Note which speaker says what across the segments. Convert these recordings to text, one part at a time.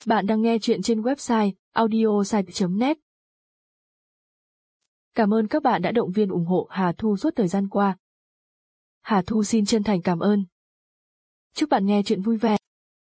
Speaker 1: Bạn đang nghe chuyện trên website audiosite.net. Cảm ơn các bạn đã động viên ủng hộ Hà Thu suốt thời gian qua. Hà Thu xin chân thành cảm ơn. Chúc bạn nghe chuyện vui vẻ.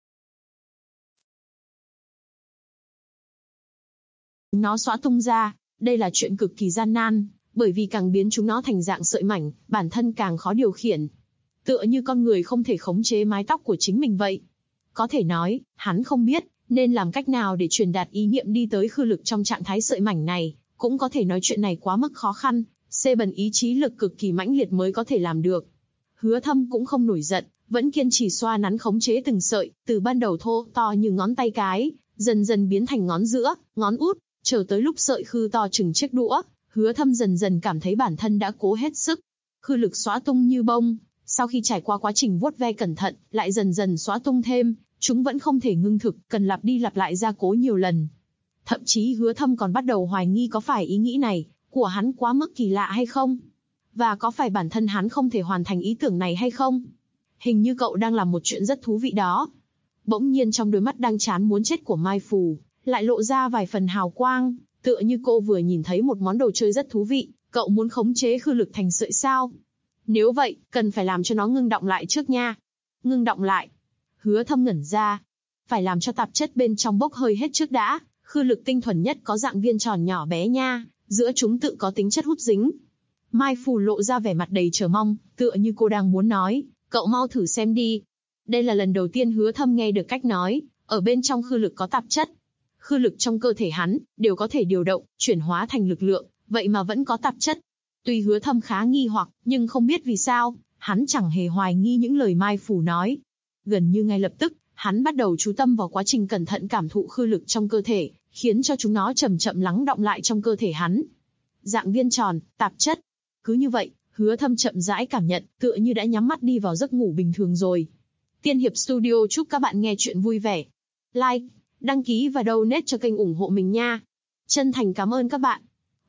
Speaker 2: Nó xóa tung ra, đây là chuyện cực kỳ gian nan, bởi vì càng biến chúng nó thành dạng sợi mảnh, bản thân càng khó điều khiển. Tựa như con người không thể khống chế mái tóc của chính mình vậy. Có thể nói, hắn không biết nên làm cách nào để truyền đạt ý niệm đi tới khư lực trong trạng thái sợi mảnh này, cũng có thể nói chuyện này quá mức khó khăn, bần ý chí lực cực kỳ mãnh liệt mới có thể làm được. Hứa Thâm cũng không nổi giận, vẫn kiên trì xoa nắn khống chế từng sợi, từ ban đầu thô to như ngón tay cái, dần dần biến thành ngón giữa, ngón út, chờ tới lúc sợi khư to chừng chiếc đũa, Hứa Thâm dần dần cảm thấy bản thân đã cố hết sức. Khư lực xóa tung như bông, sau khi trải qua quá trình vuốt ve cẩn thận, lại dần dần xóa tung thêm, chúng vẫn không thể ngưng thực, cần lặp đi lặp lại gia cố nhiều lần. Thậm chí Hứa Thâm còn bắt đầu hoài nghi có phải ý nghĩ này của hắn quá mức kỳ lạ hay không? Và có phải bản thân hắn không thể hoàn thành ý tưởng này hay không? Hình như cậu đang làm một chuyện rất thú vị đó. Bỗng nhiên trong đôi mắt đang chán muốn chết của Mai Phù, lại lộ ra vài phần hào quang, tựa như cô vừa nhìn thấy một món đồ chơi rất thú vị, cậu muốn khống chế khư lực thành sợi sao? Nếu vậy, cần phải làm cho nó ngưng động lại trước nha. Ngưng động lại. Hứa Thâm ngẩn ra. Phải làm cho tạp chất bên trong bốc hơi hết trước đã, khư lực tinh thuần nhất có dạng viên tròn nhỏ bé nha, giữa chúng tự có tính chất hút dính. Mai Phù lộ ra vẻ mặt đầy chờ mong, tựa như cô đang muốn nói, cậu mau thử xem đi. Đây là lần đầu tiên Hứa Thâm nghe được cách nói, ở bên trong khư lực có tạp chất. Khư lực trong cơ thể hắn, đều có thể điều động, chuyển hóa thành lực lượng, vậy mà vẫn có tạp chất. Tuy Hứa Thâm khá nghi hoặc, nhưng không biết vì sao, hắn chẳng hề hoài nghi những lời Mai Phù nói. Gần như ngay lập tức, hắn bắt đầu chú tâm vào quá trình cẩn thận cảm thụ khư lực trong cơ thể, khiến cho chúng nó chậm chậm lắng đọng lại trong cơ thể hắn. Dạng viên tròn, tạp chất. Cứ như vậy, Hứa Thâm chậm rãi cảm nhận, tựa như đã nhắm mắt đi vào giấc ngủ bình thường rồi. Tiên Hiệp Studio chúc các bạn nghe chuyện vui vẻ. Like, đăng ký và donate cho kênh ủng hộ mình nha. Chân thành cảm ơn các bạn.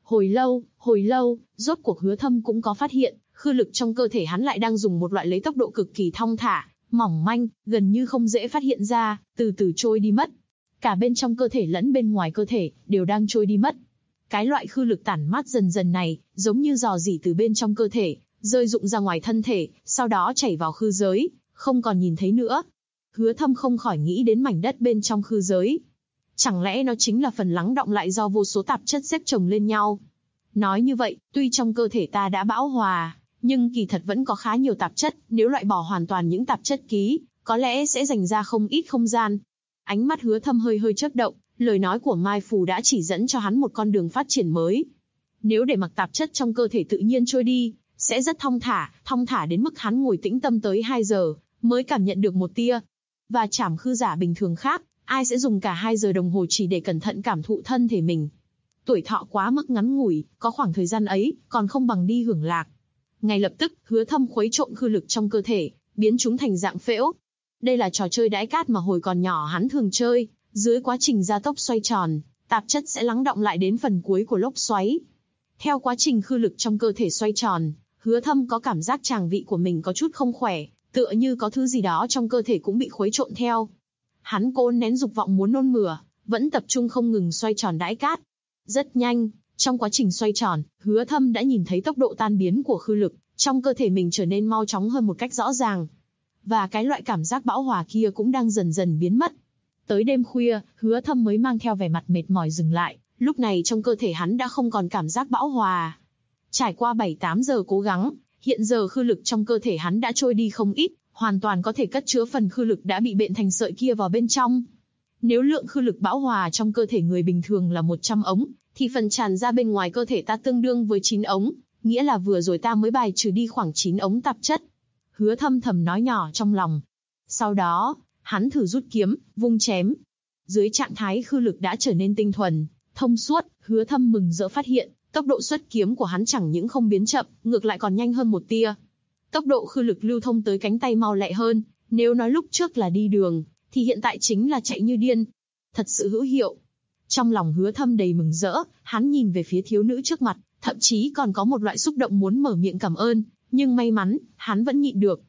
Speaker 2: Hồi lâu, rốt cuộc Hứa Thâm cũng có phát hiện, khư lực trong cơ thể hắn lại đang dùng một loại lấy tốc độ cực kỳ thong thả, mỏng manh, gần như không dễ phát hiện ra, từ từ trôi đi mất. Cả bên trong cơ thể lẫn bên ngoài cơ thể, đều đang trôi đi mất. Cái loại khư lực tản mát dần dần này, giống như rò rỉ từ bên trong cơ thể, rơi rụng ra ngoài thân thể, sau đó chảy vào khư giới, không còn nhìn thấy nữa. Hứa Thâm không khỏi nghĩ đến mảnh đất bên trong khư giới. Chẳng lẽ nó chính là phần lắng đọng lại do vô số tạp chất xếp chồng lên nhau? Nói như vậy, tuy trong cơ thể ta đã bão hòa, nhưng kỳ thật vẫn có khá nhiều tạp chất, nếu loại bỏ hoàn toàn những tạp chất ký, có lẽ sẽ dành ra không ít không gian. Ánh mắt Hứa Thâm hơi chớp động, lời nói của Mai Phù đã chỉ dẫn cho hắn một con đường phát triển mới. Nếu để mặc tạp chất trong cơ thể tự nhiên trôi đi, sẽ rất thong thả đến mức hắn ngồi tĩnh tâm tới 2 giờ, mới cảm nhận được một tia. Và chảm khư giả bình thường khác, ai sẽ dùng cả 2 giờ đồng hồ chỉ để cẩn thận cảm thụ thân thể mình. Tuổi thọ quá mức ngắn ngủi, có khoảng thời gian ấy, còn không bằng đi hưởng lạc. Ngay lập tức, Hứa Thâm khuấy trộn khư lực trong cơ thể, biến chúng thành dạng phễu. Đây là trò chơi đãi cát mà hồi còn nhỏ hắn thường chơi, dưới quá trình gia tốc xoay tròn, tạp chất sẽ lắng đọng lại đến phần cuối của lốc xoáy. Theo quá trình khư lực trong cơ thể xoay tròn, Hứa Thâm có cảm giác tràng vị của mình có chút không khỏe, tựa như có thứ gì đó trong cơ thể cũng bị khuấy trộn theo. Hắn cố nén dục vọng muốn nôn mửa, vẫn tập trung không ngừng xoay tròn đãi cát. Rất nhanh, trong quá trình xoay tròn, Hứa Thâm đã nhìn thấy tốc độ tan biến của khư lực trong cơ thể mình trở nên mau chóng hơn một cách rõ ràng. Và cái loại cảm giác bão hòa kia cũng đang dần dần biến mất. Tới đêm khuya, Hứa Thâm mới mang theo vẻ mặt mệt mỏi dừng lại, lúc này trong cơ thể hắn đã không còn cảm giác bão hòa. Trải qua 7-8 giờ cố gắng, hiện giờ khư lực trong cơ thể hắn đã trôi đi không ít, hoàn toàn có thể cất chứa phần khư lực đã bị bện thành sợi kia vào bên trong. Nếu lượng khư lực bão hòa trong cơ thể người bình thường là 100 ống, thì phần tràn ra bên ngoài cơ thể ta tương đương với 9 ống, nghĩa là vừa rồi ta mới bài trừ đi khoảng 9 ống tạp chất. Hứa Thâm thầm nói nhỏ trong lòng. Sau đó, hắn thử rút kiếm, vung chém. Dưới trạng thái khư lực đã trở nên tinh thuần, thông suốt, Hứa Thâm mừng rỡ phát hiện, tốc độ xuất kiếm của hắn chẳng những không biến chậm, ngược lại còn nhanh hơn một tia. Tốc độ khư lực lưu thông tới cánh tay mau lẹ hơn, nếu nói lúc trước là đi đường, thì hiện tại chính là chạy như điên. Thật sự hữu hiệu. Trong lòng Hứa Thâm đầy mừng rỡ, hắn nhìn về phía thiếu nữ trước mặt, thậm chí còn có một loại xúc động muốn mở miệng cảm ơn, nhưng may mắn, hắn vẫn nhịn được.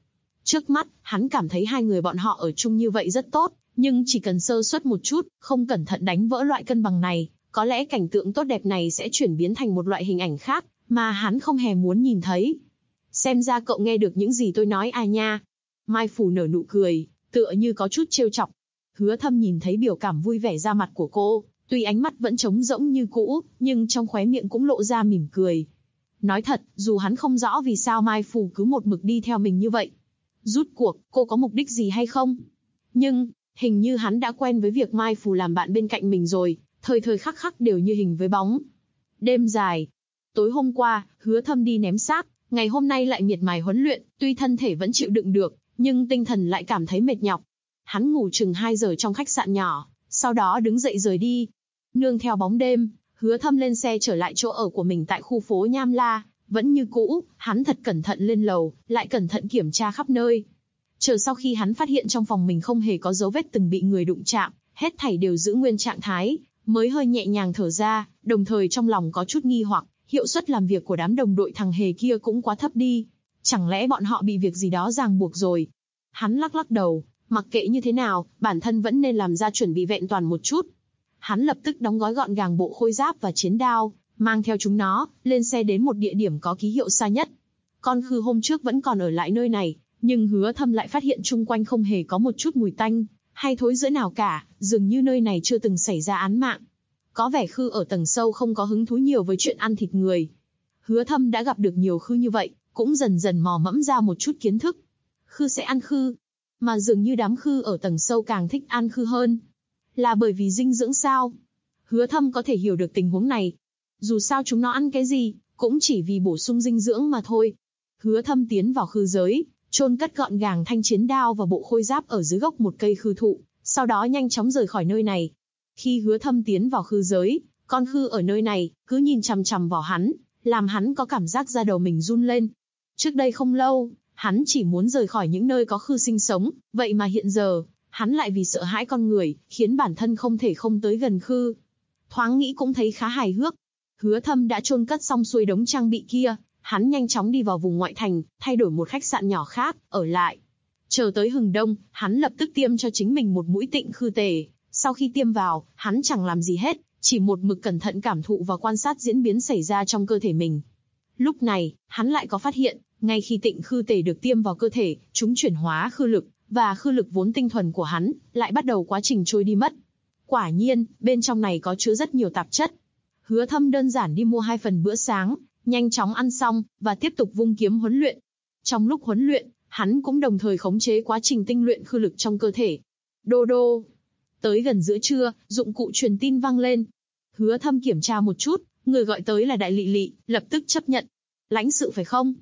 Speaker 2: Trước mắt, hắn cảm thấy hai người bọn họ ở chung như vậy rất tốt, nhưng chỉ cần sơ suất một chút, không cẩn thận đánh vỡ loại cân bằng này, có lẽ cảnh tượng tốt đẹp này sẽ chuyển biến thành một loại hình ảnh khác, mà hắn không hề muốn nhìn thấy. Xem ra cậu nghe được những gì tôi nói à nha. Mai Phủ nở nụ cười, tựa như có chút trêu chọc. Hứa Thâm nhìn thấy biểu cảm vui vẻ ra mặt của cô, tuy ánh mắt vẫn trống rỗng như cũ, nhưng trong khóe miệng cũng lộ ra mỉm cười. Nói thật, dù hắn không rõ vì sao Mai Phủ cứ một mực đi theo mình như vậy. Rút cuộc, cô có mục đích gì hay không? Nhưng, hình như hắn đã quen với việc Mai Phủ làm bạn bên cạnh mình rồi, thời thời khắc khắc đều như hình với bóng. Đêm dài. Tối hôm qua, Hứa Thâm đi ném xác, ngày hôm nay lại miệt mài huấn luyện, tuy thân thể vẫn chịu đựng được, nhưng tinh thần lại cảm thấy mệt nhọc. Hắn ngủ chừng 2 giờ trong khách sạn nhỏ, sau đó đứng dậy rời đi. Nương theo bóng đêm, Hứa Thâm lên xe trở lại chỗ ở của mình tại khu phố Nham La. Vẫn như cũ, hắn thật cẩn thận lên lầu, lại cẩn thận kiểm tra khắp nơi. Chờ sau khi hắn phát hiện trong phòng mình không hề có dấu vết từng bị người đụng chạm, hết thảy đều giữ nguyên trạng thái, mới hơi nhẹ nhàng thở ra, đồng thời trong lòng có chút nghi hoặc, hiệu suất làm việc của đám đồng đội thằng hề kia cũng quá thấp đi. Chẳng lẽ bọn họ bị việc gì đó ràng buộc rồi? Hắn lắc lắc đầu, mặc kệ như thế nào, bản thân vẫn nên làm ra chuẩn bị vẹn toàn một chút. Hắn lập tức đóng gói gọn gàng bộ khôi giáp và chiến đao, mang theo chúng nó, lên xe đến một địa điểm có ký hiệu xa nhất. Con khư hôm trước vẫn còn ở lại nơi này, nhưng Hứa Thâm lại phát hiện chung quanh không hề có một chút mùi tanh, hay thối rữa nào cả, dường như nơi này chưa từng xảy ra án mạng. Có vẻ khư ở tầng sâu không có hứng thú nhiều với chuyện ăn thịt người. Hứa Thâm đã gặp được nhiều khư như vậy, cũng dần dần mò mẫm ra một chút kiến thức. Khư sẽ ăn khư, mà dường như đám khư ở tầng sâu càng thích ăn khư hơn. Là bởi vì dinh dưỡng sao? Hứa Thâm có thể hiểu được tình huống này. Dù sao chúng nó ăn cái gì, cũng chỉ vì bổ sung dinh dưỡng mà thôi. Hứa Thâm tiến vào khư giới, chôn cất gọn gàng thanh chiến đao và bộ khôi giáp ở dưới gốc một cây khư thụ, sau đó nhanh chóng rời khỏi nơi này. Khi Hứa Thâm tiến vào khư giới, con khư ở nơi này cứ nhìn chằm chằm vào hắn, làm hắn có cảm giác da đầu mình run lên. Trước đây không lâu, hắn chỉ muốn rời khỏi những nơi có khư sinh sống, vậy mà hiện giờ, hắn lại vì sợ hãi con người, khiến bản thân không thể không tới gần khư. Thoáng nghĩ cũng thấy khá hài hước. Hứa Thâm đã chôn cất xong xuôi đống trang bị kia, hắn nhanh chóng đi vào vùng ngoại thành, thay đổi một khách sạn nhỏ khác, ở lại. Chờ tới hừng đông, hắn lập tức tiêm cho chính mình một mũi tịnh khư tề. Sau khi tiêm vào, hắn chẳng làm gì hết, chỉ một mực cẩn thận cảm thụ và quan sát diễn biến xảy ra trong cơ thể mình. Lúc này, hắn lại có phát hiện, ngay khi tịnh khư tề được tiêm vào cơ thể, chúng chuyển hóa khư lực, và khư lực vốn tinh thuần của hắn, lại bắt đầu quá trình trôi đi mất. Quả nhiên, bên trong này có chứa rất nhiều tạp chất. Hứa Thâm đơn giản đi mua 2 phần bữa sáng, nhanh chóng ăn xong, và tiếp tục vung kiếm huấn luyện. Trong lúc huấn luyện, hắn cũng đồng thời khống chế quá trình tinh luyện khư lực trong cơ thể. Đô đô. Tới gần giữa trưa, dụng cụ truyền tin vang lên. Hứa Thâm kiểm tra một chút, người gọi tới là Đại Lị Lị, lập tức chấp nhận. Lãnh sự phải không?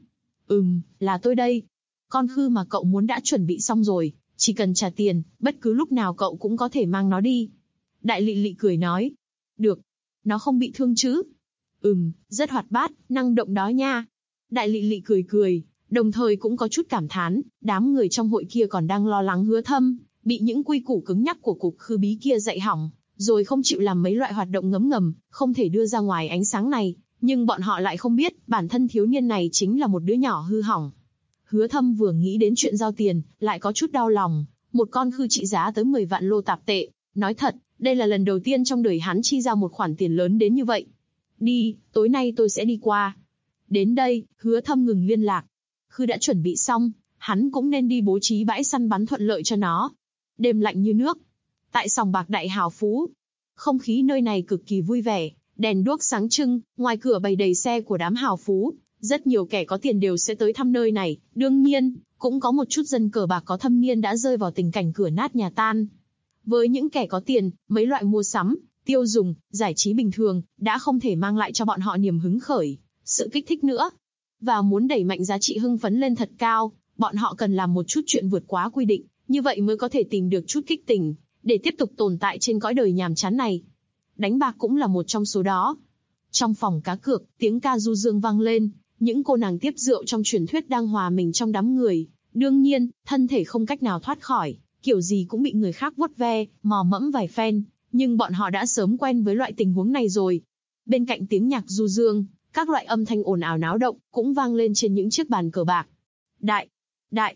Speaker 2: Là tôi đây. Con khư mà cậu muốn đã chuẩn bị xong rồi, chỉ cần trả tiền, bất cứ lúc nào cậu cũng có thể mang nó đi. Đại Lị Lị cười nói. Được. Nó không bị thương chứ? Rất hoạt bát, năng động đó nha. Đại Lị Lị cười cười, đồng thời cũng có chút cảm thán, đám người trong hội kia còn đang lo lắng Hứa Thâm bị những quy củ cứng nhắc của cục khư bí kia dạy hỏng, rồi không chịu làm mấy loại hoạt động ngấm ngầm, không thể đưa ra ngoài ánh sáng này, nhưng bọn họ lại không biết, bản thân thiếu niên này chính là một đứa nhỏ hư hỏng. Hứa Thâm vừa nghĩ đến chuyện giao tiền, lại có chút đau lòng, một con khư trị giá tới 10 vạn lô tạp tệ, nói thật, đây là lần đầu tiên trong đời hắn chi ra một khoản tiền lớn đến như vậy. Đi, tối nay tôi sẽ đi qua. Đến đây, Hứa Thâm ngừng liên lạc. Khư đã chuẩn bị xong, hắn cũng nên đi bố trí bãi săn bắn thuận lợi cho nó. Đêm lạnh như nước. Tại sòng bạc Đại Hào Phú, không khí nơi này cực kỳ vui vẻ, đèn đuốc sáng trưng, ngoài cửa bày đầy xe của đám hào phú. Rất nhiều kẻ có tiền đều sẽ tới thăm nơi này, đương nhiên, cũng có một chút dân cờ bạc có thâm niên đã rơi vào tình cảnh cửa nát nhà tan. Với những kẻ có tiền, mấy loại mua sắm, tiêu dùng, giải trí bình thường, đã không thể mang lại cho bọn họ niềm hứng khởi, sự kích thích nữa. Và muốn đẩy mạnh giá trị hưng phấn lên thật cao, bọn họ cần làm một chút chuyện vượt quá quy định, như vậy mới có thể tìm được chút kích tình, để tiếp tục tồn tại trên cõi đời nhàm chán này. Đánh bạc cũng là một trong số đó. Trong phòng cá cược, tiếng ca du dương vang lên, những cô nàng tiếp rượu trong truyền thuyết đang hòa mình trong đám người. Đương nhiên, thân thể không cách nào thoát khỏi, kiểu gì cũng bị người khác vuốt ve, mò mẫm vài phen, nhưng bọn họ đã sớm quen với loại tình huống này rồi. Bên cạnh tiếng nhạc du dương, các loại âm thanh ồn ào náo động cũng vang lên trên những chiếc bàn cờ bạc. Đại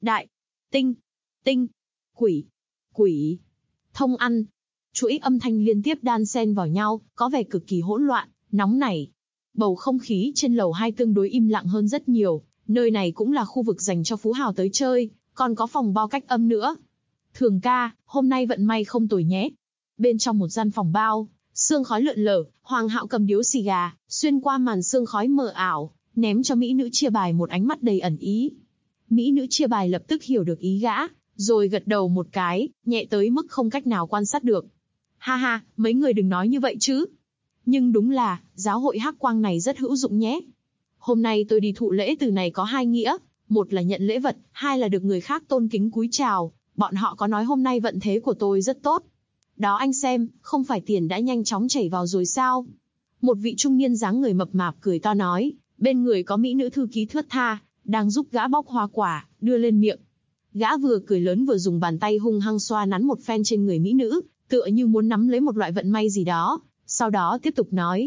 Speaker 2: đại, tinh, tinh, quỷ, quỷ, thông ăn. Chuỗi âm thanh liên tiếp đan xen vào nhau, có vẻ cực kỳ hỗn loạn, nóng nảy. Bầu không khí trên lầu 2 tương đối im lặng hơn rất nhiều, nơi này cũng là khu vực dành cho phú hào tới chơi, còn có phòng bao cách âm nữa. Thường ca, hôm nay vận may không tồi nhé. Bên trong một gian phòng bao, sương khói lượn lờ, Hoàng Hạo cầm điếu xì gà, xuyên qua màn sương khói mờ ảo, ném cho mỹ nữ chia bài một ánh mắt đầy ẩn ý. Mỹ nữ chia bài lập tức hiểu được ý gã, rồi gật đầu một cái, nhẹ tới mức không cách nào quan sát được. Ha ha, mấy người đừng nói như vậy chứ. Nhưng đúng là, giáo hội hắc quang này rất hữu dụng nhé. Hôm nay tôi đi thụ lễ từ này có hai nghĩa, một là nhận lễ vật, hai là được người khác tôn kính cúi chào. Bọn họ có nói hôm nay vận thế của tôi rất tốt. Đó anh xem, không phải tiền đã nhanh chóng chảy vào rồi sao? Một vị trung niên dáng người mập mạp cười to nói, bên người có mỹ nữ thư ký thướt tha, đang giúp gã bóc hoa quả, đưa lên miệng. Gã vừa cười lớn vừa dùng bàn tay hung hăng xoa nắn một phen trên người mỹ nữ, tựa như muốn nắm lấy một loại vận may gì đó. Sau đó tiếp tục nói,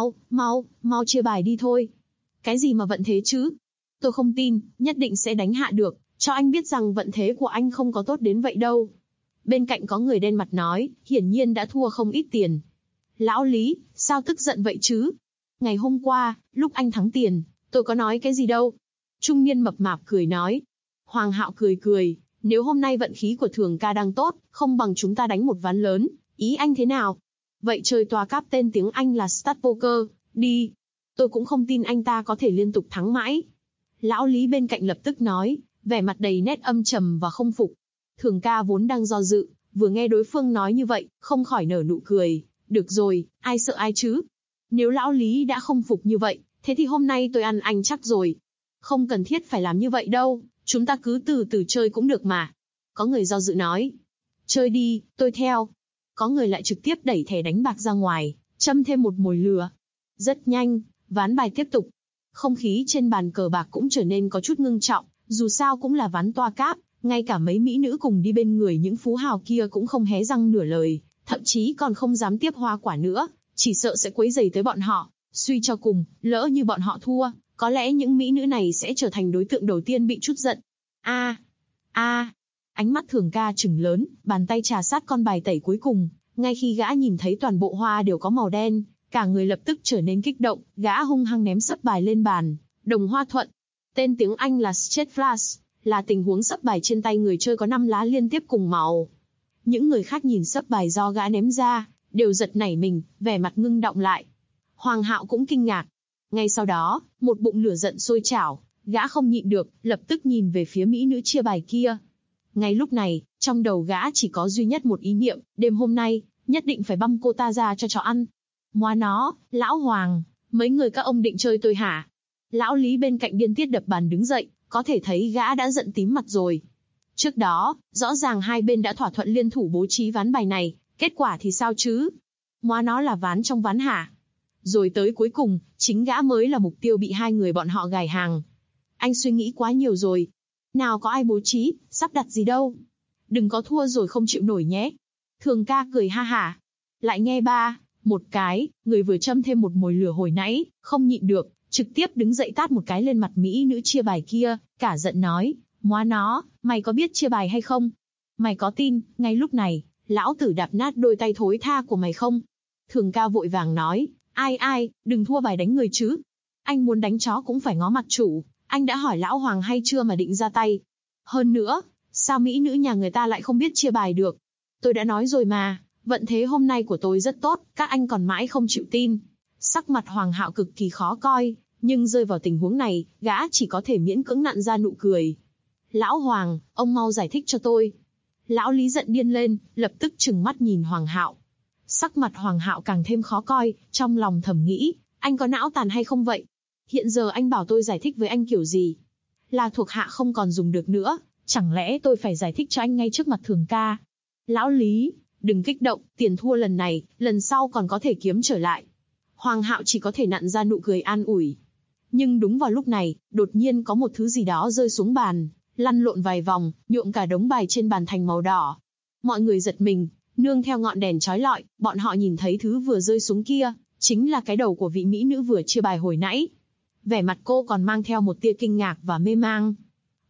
Speaker 2: mau chia bài đi thôi. Cái gì mà vận thế chứ? Tôi không tin, nhất định sẽ đánh hạ được, cho anh biết rằng vận thế của anh không có tốt đến vậy đâu. Bên cạnh có người đen mặt nói, hiển nhiên đã thua không ít tiền. Lão Lý, sao tức giận vậy chứ? Ngày hôm qua, lúc anh thắng tiền, tôi có nói cái gì đâu. Trung niên mập mạp cười nói. Hoàng Hạo cười, nếu hôm nay vận khí của Thường ca đang tốt, không bằng chúng ta đánh một ván lớn, ý anh thế nào? Vậy chơi tòa cáp tên tiếng Anh là Start Poker, đi. Tôi cũng không tin anh ta có thể liên tục thắng mãi. Lão Lý bên cạnh lập tức nói, vẻ mặt đầy nét âm trầm và không phục. Thường ca vốn đang do dự, vừa nghe đối phương nói như vậy, không khỏi nở nụ cười. Được rồi, ai sợ ai chứ? Nếu lão Lý đã không phục như vậy, thế thì hôm nay tôi ăn anh chắc rồi. Không cần thiết phải làm như vậy đâu, chúng ta cứ từ từ chơi cũng được mà. Có người do dự nói. Chơi đi, tôi theo. Có người lại trực tiếp đẩy thẻ đánh bạc ra ngoài, châm thêm một mồi lửa. Rất nhanh, ván bài tiếp tục. Không khí trên bàn cờ bạc cũng trở nên có chút ngưng trọng, dù sao cũng là ván toa cáp, ngay cả mấy mỹ nữ cùng đi bên người những phú hào kia cũng không hé răng nửa lời, thậm chí còn không dám tiếp hoa quả nữa, chỉ sợ sẽ quấy rầy tới bọn họ. Suy cho cùng, lỡ như bọn họ thua, có lẽ những mỹ nữ này sẽ trở thành đối tượng đầu tiên bị trút giận. Ánh mắt Thường ca trừng lớn, bàn tay trà sát con bài tẩy cuối cùng, ngay khi gã nhìn thấy toàn bộ hoa đều có màu đen, cả người lập tức trở nên kích động, gã hung hăng ném sấp bài lên bàn, đồng hoa thuận. Tên tiếng Anh là Straight Flush, là tình huống sấp bài trên tay người chơi có 5 lá liên tiếp cùng màu. Những người khác nhìn sấp bài do gã ném ra, đều giật nảy mình, vẻ mặt ngưng đọng lại. Hoàng Hạo cũng kinh ngạc. Ngay sau đó, một bụng lửa giận sôi trào, gã không nhịn được, lập tức nhìn về phía mỹ nữ chia bài kia. Ngay lúc này, trong đầu gã chỉ có duy nhất một ý niệm, đêm hôm nay, nhất định phải băm cô ta ra cho chó ăn. Ngoa nó, lão Hoàng, mấy người các ông định chơi tôi hả? Lão Lý bên cạnh điên tiết đập bàn đứng dậy, có thể thấy gã đã giận tím mặt rồi. Trước đó, rõ ràng hai bên đã thỏa thuận liên thủ bố trí ván bài này, kết quả thì sao chứ? Ngoa nó là ván trong ván hả? Rồi tới cuối cùng, chính gã mới là mục tiêu bị hai người bọn họ gài hàng. Anh suy nghĩ quá nhiều rồi. Nào có ai bố trí, sắp đặt gì đâu. Đừng có thua rồi không chịu nổi nhé. Thường ca cười ha hả. Lại nghe một cái, người vừa châm thêm một mồi lửa hồi nãy, không nhịn được, trực tiếp đứng dậy tát một cái lên mặt mỹ nữ chia bài kia, cả giận nói, móa nó, mày có biết chia bài hay không? Mày có tin, ngay lúc này, lão tử đạp nát đôi tay thối tha của mày không? Thường ca vội vàng nói, ai, đừng thua bài đánh người chứ. Anh muốn đánh chó cũng phải ngó mặt chủ, anh đã hỏi lão Hoàng hay chưa mà định ra tay. Hơn nữa, sao mỹ nữ nhà người ta lại không biết chia bài được? Tôi đã nói rồi mà, vận thế hôm nay của tôi rất tốt, các anh còn mãi không chịu tin. Sắc mặt Hoàng Hạo cực kỳ khó coi, nhưng rơi vào tình huống này, gã chỉ có thể miễn cưỡng nặn ra nụ cười. Lão Hoàng, ông mau giải thích cho tôi. Lão Lý giận điên lên, lập tức trừng mắt nhìn Hoàng Hạo. Sắc mặt Hoàng Hạo càng thêm khó coi, trong lòng thầm nghĩ, anh có não tàn hay không vậy? Hiện giờ anh bảo tôi giải thích với anh kiểu gì? Là thuộc hạ không còn dùng được nữa, chẳng lẽ tôi phải giải thích cho anh ngay trước mặt Thường ca? Lão Lý, đừng kích động, tiền thua lần này, lần sau còn có thể kiếm trở lại. Hoàng Hạo chỉ có thể nặn ra nụ cười an ủi. Nhưng đúng vào lúc này, đột nhiên có một thứ gì đó rơi xuống bàn, lăn lộn vài vòng, nhuộm cả đống bài trên bàn thành màu đỏ. Mọi người giật mình, nương theo ngọn đèn chói lọi, bọn họ nhìn thấy thứ vừa rơi xuống kia, chính là cái đầu của vị mỹ nữ vừa chia bài hồi nãy. Vẻ mặt cô còn mang theo một tia kinh ngạc và mê mang.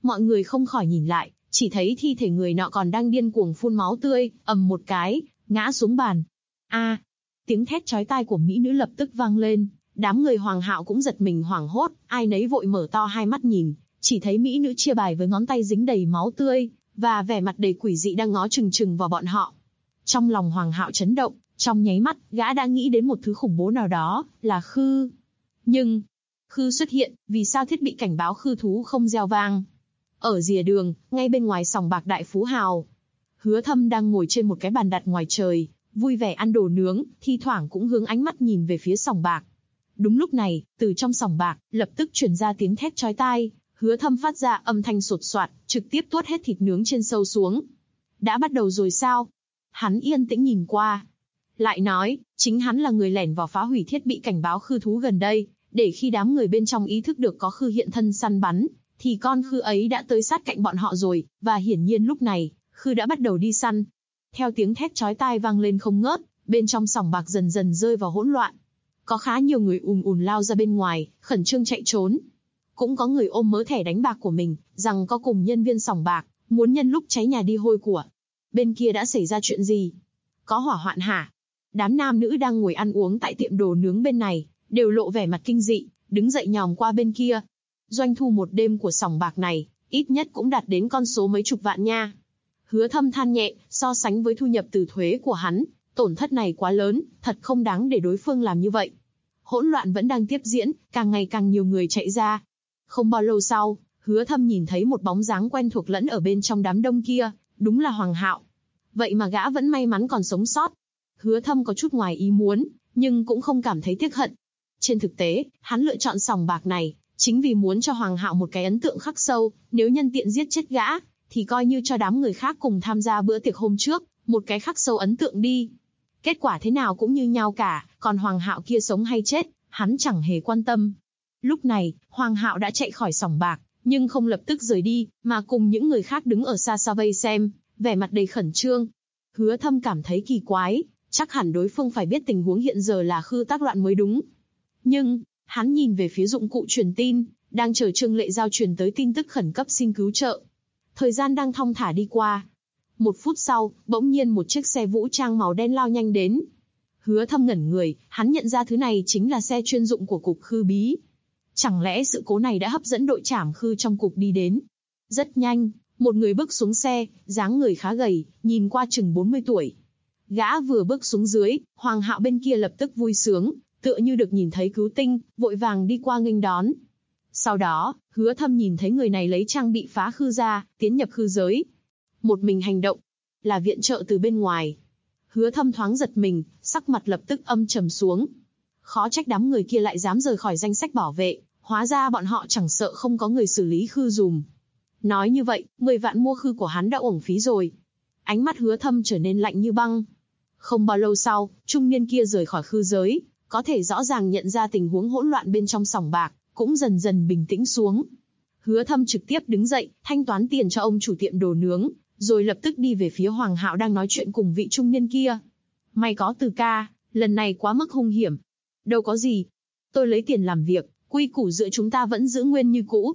Speaker 2: mọi người không khỏi nhìn lại, chỉ thấy thi thể người nọ còn đang điên cuồng phun máu tươi, ầm một cái, ngã xuống bàn. A! Tiếng thét chói tai của mỹ nữ lập tức vang lên, đám người Hoàng Hạo cũng giật mình hoảng hốt, ai nấy vội mở to hai mắt nhìn, chỉ thấy mỹ nữ chia bài với ngón tay dính đầy máu tươi, và vẻ mặt đầy quỷ dị đang ngó chừng chừng vào bọn họ. Trong lòng Hoàng Hạo chấn động, trong nháy mắt, gã đã nghĩ đến một thứ khủng bố nào đó, là Khư. Nhưng, Khư xuất hiện, vì sao thiết bị cảnh báo Khư thú không reo vang? Ở rìa đường, ngay bên ngoài sòng bạc Đại Phú Hào, Hứa Thâm đang ngồi trên một cái bàn đặt ngoài trời, vui vẻ ăn đồ nướng, thi thoảng cũng hướng ánh mắt nhìn về phía sòng bạc. Đúng lúc này, từ trong sòng bạc, lập tức truyền ra tiếng thét chói tai, Hứa Thâm phát ra âm thanh sột soạt, trực tiếp tuốt hết thịt nướng trên sâu xuống. Đã bắt đầu rồi sao? Hắn yên tĩnh nhìn qua. Lại nói, chính hắn là người lẻn vào phá hủy thiết bị cảnh báo Khư thú gần đây, để khi đám người bên trong ý thức được có Khư hiện thân săn bắn, thì con Khư ấy đã tới sát cạnh bọn họ rồi, và hiển nhiên lúc này, Khư đã bắt đầu đi săn. Theo tiếng thét chói tai vang lên không ngớt, bên trong sòng bạc dần dần rơi vào hỗn loạn. Có khá nhiều người lao ra bên ngoài, khẩn trương chạy trốn. Cũng có người ôm mớ thẻ đánh bạc của mình, rằng có cùng nhân viên sòng bạc, muốn nhân lúc cháy nhà đi hôi của. Bên kia đã xảy ra chuyện gì? Có hỏa hoạn hả? Đám nam nữ đang ngồi ăn uống tại tiệm đồ nướng bên này, đều lộ vẻ mặt kinh dị, đứng dậy nhòm qua bên kia. Doanh thu một đêm của sòng bạc này, ít nhất cũng đạt đến con số mấy chục vạn nha. Hứa Thâm than nhẹ, so sánh với thu nhập từ thuế của hắn, tổn thất này quá lớn, thật không đáng để đối phương làm như vậy. Hỗn loạn vẫn đang tiếp diễn, càng ngày càng nhiều người chạy ra. Không bao lâu sau, Hứa Thâm nhìn thấy một bóng dáng quen thuộc lẫn ở bên trong đám đông kia, đúng là Hoàng Hạo. Vậy mà gã vẫn may mắn còn sống sót. Hứa Thâm có chút ngoài ý muốn, nhưng cũng không cảm thấy tiếc hận. Trên thực tế, hắn lựa chọn sòng bạc này, chính vì muốn cho Hoàng Hạo một cái ấn tượng khắc sâu, nếu nhân tiện giết chết gã, thì coi như cho đám người khác cùng tham gia bữa tiệc hôm trước, một cái khắc sâu ấn tượng đi. Kết quả thế nào cũng như nhau cả, còn Hoàng Hạo kia sống hay chết, hắn chẳng hề quan tâm. Lúc này, Hoàng Hạo đã chạy khỏi sòng bạc, nhưng không lập tức rời đi, mà cùng những người khác đứng ở xa xa vây xem, vẻ mặt đầy khẩn trương. Hứa Thâm cảm thấy kỳ quái, chắc hẳn đối phương phải biết tình huống hiện giờ là Khư tác loạn mới đúng. Nhưng, hắn nhìn về phía dụng cụ truyền tin, đang chờ Trương Lệ Giao truyền tới tin tức khẩn cấp xin cứu trợ. Thời gian đang thong thả đi qua. 1 phút sau, bỗng nhiên một chiếc xe vũ trang màu đen lao nhanh đến. Hứa Thâm ngẩn người, hắn nhận ra thứ này chính là xe chuyên dụng của cục Khư Bí. Chẳng lẽ sự cố này đã hấp dẫn đội trảm Khư trong cục đi đến? Rất nhanh, một người bước xuống xe, dáng người khá gầy, nhìn qua chừng 40 tuổi. Gã vừa bước xuống dưới, Hoàng Hạo bên kia lập tức vui sướng, tựa như được nhìn thấy cứu tinh, vội vàng đi qua nghênh đón. Sau đó, Hứa Thâm nhìn thấy người này lấy trang bị phá Khư ra, tiến nhập Khư giới. Một mình hành động, là viện trợ từ bên ngoài. Hứa Thâm thoáng giật mình, sắc mặt lập tức âm trầm xuống. Khó trách đám người kia lại dám rời khỏi danh sách bảo vệ, hóa ra bọn họ chẳng sợ không có người xử lý Khư dùm. Nói như vậy, 10 vạn mua Khư của hắn đã uổng phí rồi. Ánh mắt Hứa Thâm trở nên lạnh như băng. Không bao lâu sau, trung niên kia rời khỏi Khư giới, có thể rõ ràng nhận ra tình huống hỗn loạn bên trong sòng bạc, cũng dần dần bình tĩnh xuống. Hứa Thâm trực tiếp đứng dậy, thanh toán tiền cho ông chủ tiệm đồ nướng, rồi lập tức đi về phía Hoàng Hạo đang nói chuyện cùng vị trung niên kia. May có Từ ca, lần này quá mức hung hiểm. Đâu có gì. Tôi lấy tiền làm việc, quy củ giữa chúng ta vẫn giữ nguyên như cũ.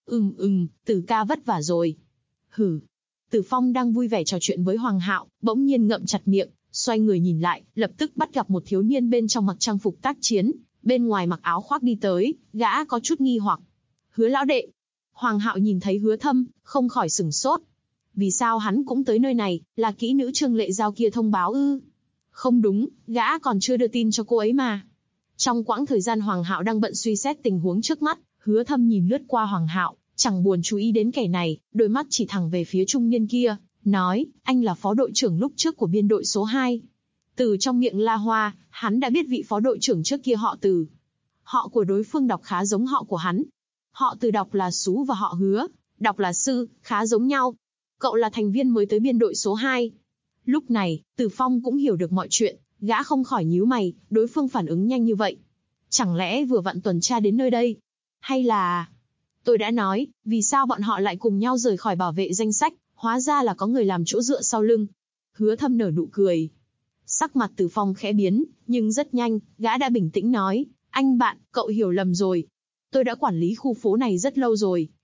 Speaker 2: Từ ca vất vả rồi. Hử. Từ Phong đang vui vẻ trò chuyện với Hoàng Hạo, bỗng nhiên ngậm chặt miệng, xoay người nhìn lại, lập tức bắt gặp một thiếu niên bên trong mặc trang phục tác chiến, bên ngoài mặc áo khoác đi tới, gã có chút nghi hoặc. Hứa lão đệ. Hoàng Hạo nhìn thấy Hứa Thâm, không khỏi sửng sốt. Vì sao hắn cũng tới nơi này, là kỹ nữ Trương Lệ Giao kia thông báo ư? Không đúng, gã còn chưa đưa tin cho cô ấy mà. Trong quãng thời gian Hoàng Hạo đang bận suy xét tình huống trước mắt, Hứa Thâm nhìn lướt qua Hoàng Hạo, chẳng buồn chú ý đến kẻ này, đôi mắt chỉ thẳng về phía trung niên kia, nói, anh là phó đội trưởng lúc trước của biên đội số 2. Từ trong miệng La Hoa, hắn đã biết vị phó đội trưởng trước kia họ Từ. Họ của đối phương đọc khá giống họ của hắn. Họ Từ đọc là Sú và họ Hứa, đọc là Sư, khá giống nhau. Cậu là thành viên mới tới biên đội số 2. Lúc này, Từ Phong cũng hiểu được mọi chuyện, gã không khỏi nhíu mày, đối phương phản ứng nhanh như vậy. Chẳng lẽ vừa vặn tuần tra đến nơi đây? Hay là... Tôi đã nói, vì sao bọn họ lại cùng nhau rời khỏi bảo vệ danh sách, hóa ra là có người làm chỗ dựa sau lưng. Hứa Thâm nở nụ cười. Sắc mặt Từ Phong khẽ biến, nhưng rất nhanh, gã đã bình tĩnh nói, anh bạn, cậu hiểu lầm rồi. Tôi đã quản lý khu phố này rất lâu rồi,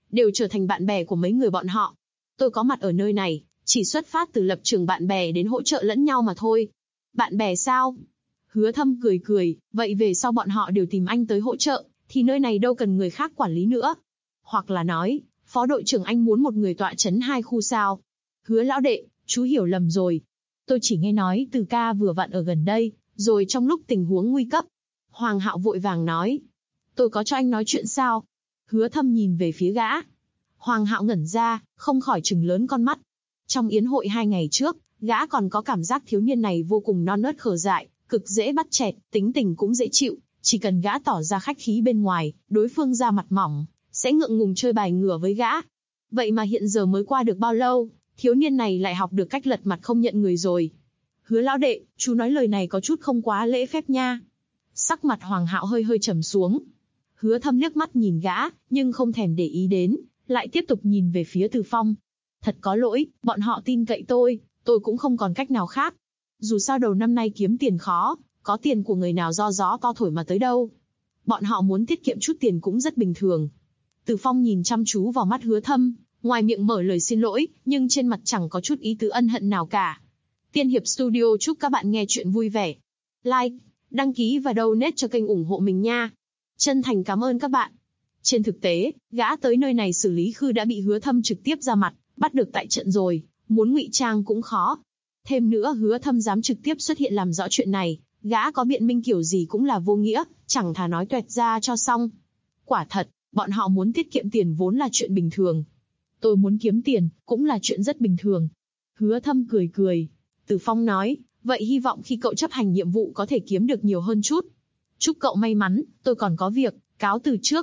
Speaker 2: đều trở thành bạn bè của mấy người bọn họ. Tôi có mặt ở nơi này, chỉ xuất phát từ lập trường bạn bè đến hỗ trợ lẫn nhau mà thôi. Bạn bè sao? Hứa Thâm cười cười, vậy về sau bọn họ đều tìm anh tới hỗ trợ, thì nơi này đâu cần người khác quản lý nữa. Hoặc là nói, phó đội trưởng anh muốn một người tọa chấn 2 khu sao? Hứa lão đệ, chú hiểu lầm rồi. Tôi chỉ nghe nói Từ ca vừa vặn ở gần đây, rồi trong lúc tình huống nguy cấp. Hoàng Hạo vội vàng nói. Tôi có cho anh nói chuyện sao? Hứa Thâm nhìn về phía gã. Hoàng Hạo ngẩn ra, không khỏi trừng lớn con mắt. Trong yến hội 2 ngày trước, gã còn có cảm giác thiếu niên này vô cùng non nớt khờ dại, cực dễ bắt chẹt, tính tình cũng dễ chịu, chỉ cần gã tỏ ra khách khí bên ngoài, đối phương ra mặt mỏng, sẽ ngượng ngùng chơi bài ngửa với gã. Vậy mà hiện giờ mới qua được bao lâu, thiếu niên này lại học được cách lật mặt không nhận người rồi. Hứa lão đệ, chú nói lời này có chút không quá lễ phép nha. Sắc mặt Hoàng Hạo hơi hơi trầm xuống. Hứa Thâm liếc mắt nhìn gã, nhưng không thèm để ý đến, lại tiếp tục nhìn về phía Từ Phong. Thật có lỗi, bọn họ tin cậy tôi cũng không còn cách nào khác. Dù sao đầu năm nay kiếm tiền khó, có tiền của người nào do gió to thổi mà tới đâu. Bọn họ muốn tiết kiệm chút tiền cũng rất bình thường. Từ Phong nhìn chăm chú vào mắt Hứa Thâm, ngoài miệng mở lời xin lỗi, nhưng trên mặt chẳng có chút ý tứ ân hận nào cả. Tiên Hiệp Studio chúc các bạn nghe chuyện vui vẻ. Like, đăng ký và donate cho kênh ủng hộ mình nha. Chân thành cảm ơn các bạn. Trên thực tế, gã tới nơi này xử lý Khư đã bị Hứa Thâm trực tiếp ra mặt, bắt được tại trận rồi, muốn ngụy trang cũng khó. Thêm nữa Hứa Thâm dám trực tiếp xuất hiện làm rõ chuyện này, gã có biện minh kiểu gì cũng là vô nghĩa, chẳng thà nói toẹt ra cho xong. Quả thật, bọn họ muốn tiết kiệm tiền vốn là chuyện bình thường. Tôi muốn kiếm tiền, cũng là chuyện rất bình thường. Hứa Thâm cười cười. Từ Phong nói, vậy hy vọng khi cậu chấp hành nhiệm vụ có thể kiếm được nhiều hơn chút. Chúc cậu may mắn, tôi còn có việc, cáo từ trước.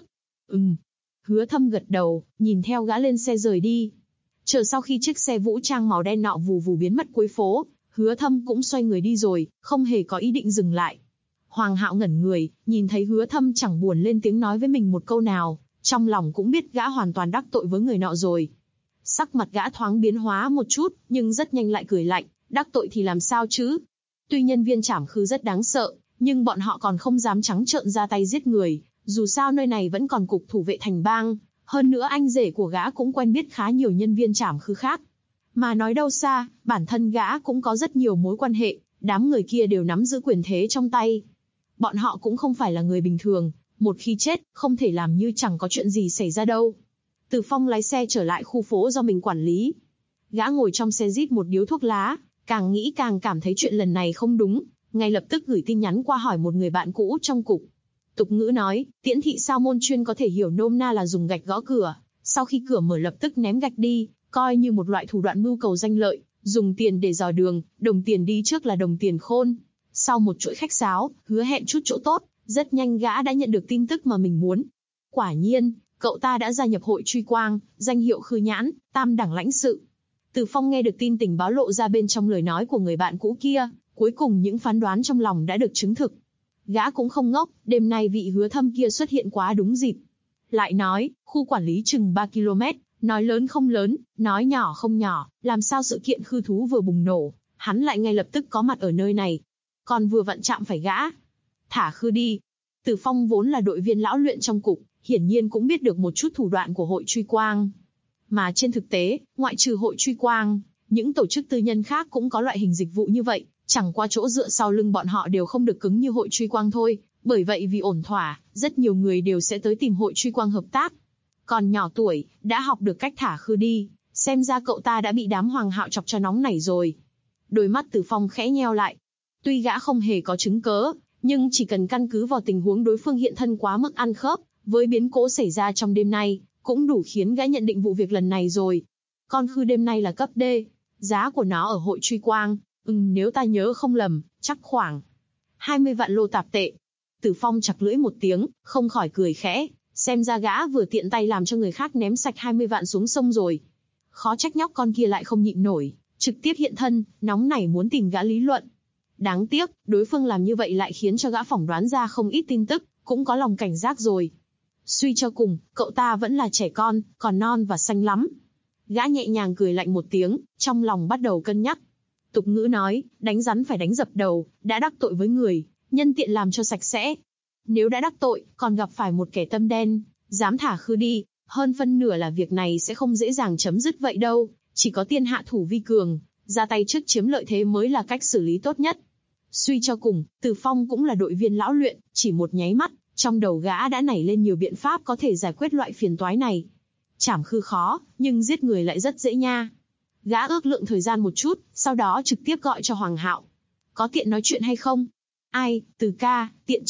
Speaker 2: Hứa Thâm gật đầu, nhìn theo gã lên xe rời đi. Chờ sau khi chiếc xe vũ trang màu đen nọ vù vù biến mất cuối phố, Hứa Thâm cũng xoay người đi rồi, không hề có ý định dừng lại. Hoàng Hạo ngẩn người, nhìn thấy Hứa Thâm chẳng buồn lên tiếng nói với mình một câu nào, trong lòng cũng biết gã hoàn toàn đắc tội với người nọ rồi. Sắc mặt gã thoáng biến hóa một chút, nhưng rất nhanh lại cười lạnh, đắc tội thì làm sao chứ? Tuy nhân viên trảm khư rất đáng sợ, nhưng bọn họ còn không dám trắng trợn ra tay giết người, dù sao nơi này vẫn còn cục thủ vệ thành bang, hơn nữa anh rể của gã cũng quen biết khá nhiều nhân viên trảm khư khác. Mà nói đâu xa, bản thân gã cũng có rất nhiều mối quan hệ, đám người kia đều nắm giữ quyền thế trong tay. Bọn họ cũng không phải là người bình thường, một khi chết, không thể làm như chẳng có chuyện gì xảy ra đâu. Từ Phong lái xe trở lại khu phố do mình quản lý. Gã ngồi trong xe rít một điếu thuốc lá, càng nghĩ càng cảm thấy chuyện lần này không đúng, ngay lập tức gửi tin nhắn qua hỏi một người bạn cũ trong cục. Tục ngữ nói, tiễn thị sao môn chuyên có thể hiểu nôm na là dùng gạch gõ cửa, sau khi cửa mở lập tức ném gạch đi, coi như một loại thủ đoạn mưu cầu danh lợi, dùng tiền để dò đường, đồng tiền đi trước là đồng tiền khôn. Sau một chuỗi khách sáo, hứa hẹn chút chỗ tốt, rất nhanh gã đã nhận được tin tức mà mình muốn. Quả nhiên, cậu ta đã gia nhập hội truy quang, danh hiệu Khư Nhãn, tam đẳng lãnh sự. Từ Phong nghe được tin tình báo lộ ra bên trong lời nói của người bạn cũ kia, cuối cùng những phán đoán trong lòng đã được chứng thực. Gã cũng không ngốc, đêm nay vị Hứa Thâm kia xuất hiện quá đúng dịp. Lại nói, khu quản lý chừng 3 km, nói lớn không lớn, nói nhỏ không nhỏ, làm sao sự kiện khư thú vừa bùng nổ, hắn lại ngay lập tức có mặt ở nơi này. Còn vừa vặn chạm phải gã. Thả Khư đi. Từ Phong vốn là đội viên lão luyện trong cục, hiển nhiên cũng biết được một chút thủ đoạn của hội truy quang. Mà trên thực tế, ngoại trừ hội truy quang, những tổ chức tư nhân khác cũng có loại hình dịch vụ như vậy, chẳng qua chỗ dựa sau lưng bọn họ đều không được cứng như hội truy quang thôi, bởi vậy vì ổn thỏa, rất nhiều người đều sẽ tới tìm hội truy quang hợp tác. Còn nhỏ tuổi, đã học được cách thả Khư đi, xem ra cậu ta đã bị đám Hoàng Hạo chọc cho nóng nảy rồi. Đôi mắt Từ Phong khẽ nheo lại. Tuy gã không hề có chứng cớ, nhưng chỉ cần căn cứ vào tình huống đối phương hiện thân quá mức ăn khớp, với biến cố xảy ra trong đêm nay, cũng đủ khiến gã nhận định vụ việc lần này rồi. Con Khư đêm nay là cấp D, giá của nó ở hội truy quang, nếu ta nhớ không lầm, chắc khoảng 20 vạn lô tạp tệ. Từ Phong chặt lưỡi một tiếng, không khỏi cười khẽ, xem ra gã vừa tiện tay làm cho người khác ném sạch 20 vạn xuống sông rồi. Khó trách nhóc con kia lại không nhịn nổi, trực tiếp hiện thân, nóng nảy muốn tìm gã lý luận. Đáng tiếc, đối phương làm như vậy lại khiến cho gã phỏng đoán ra không ít tin tức, cũng có lòng cảnh giác rồi. Suy cho cùng, cậu ta vẫn là trẻ con, còn non và xanh lắm. Gã nhẹ nhàng cười lạnh một tiếng, trong lòng bắt đầu cân nhắc. Tục ngữ nói, đánh rắn phải đánh dập đầu, đã đắc tội với người, nhân tiện làm cho sạch sẽ. Nếu đã đắc tội, còn gặp phải một kẻ tâm đen, dám thả Khư đi, Hơn phân nửa là việc này sẽ không dễ dàng chấm dứt vậy đâu, chỉ có tiên hạ thủ vi cường, ra tay trước chiếm lợi thế mới là cách xử lý tốt nhất. Suy cho cùng, Từ Phong cũng là đội viên lão luyện, chỉ một nháy mắt, trong đầu gã đã nảy lên nhiều biện pháp có thể giải quyết loại phiền toái này. Trảm khư khó, nhưng giết người lại rất dễ nha. Gã ước lượng thời gian một chút, sau đó trực tiếp gọi cho Hoàng Hạo. Có tiện nói chuyện hay không? Ai, Từ ca,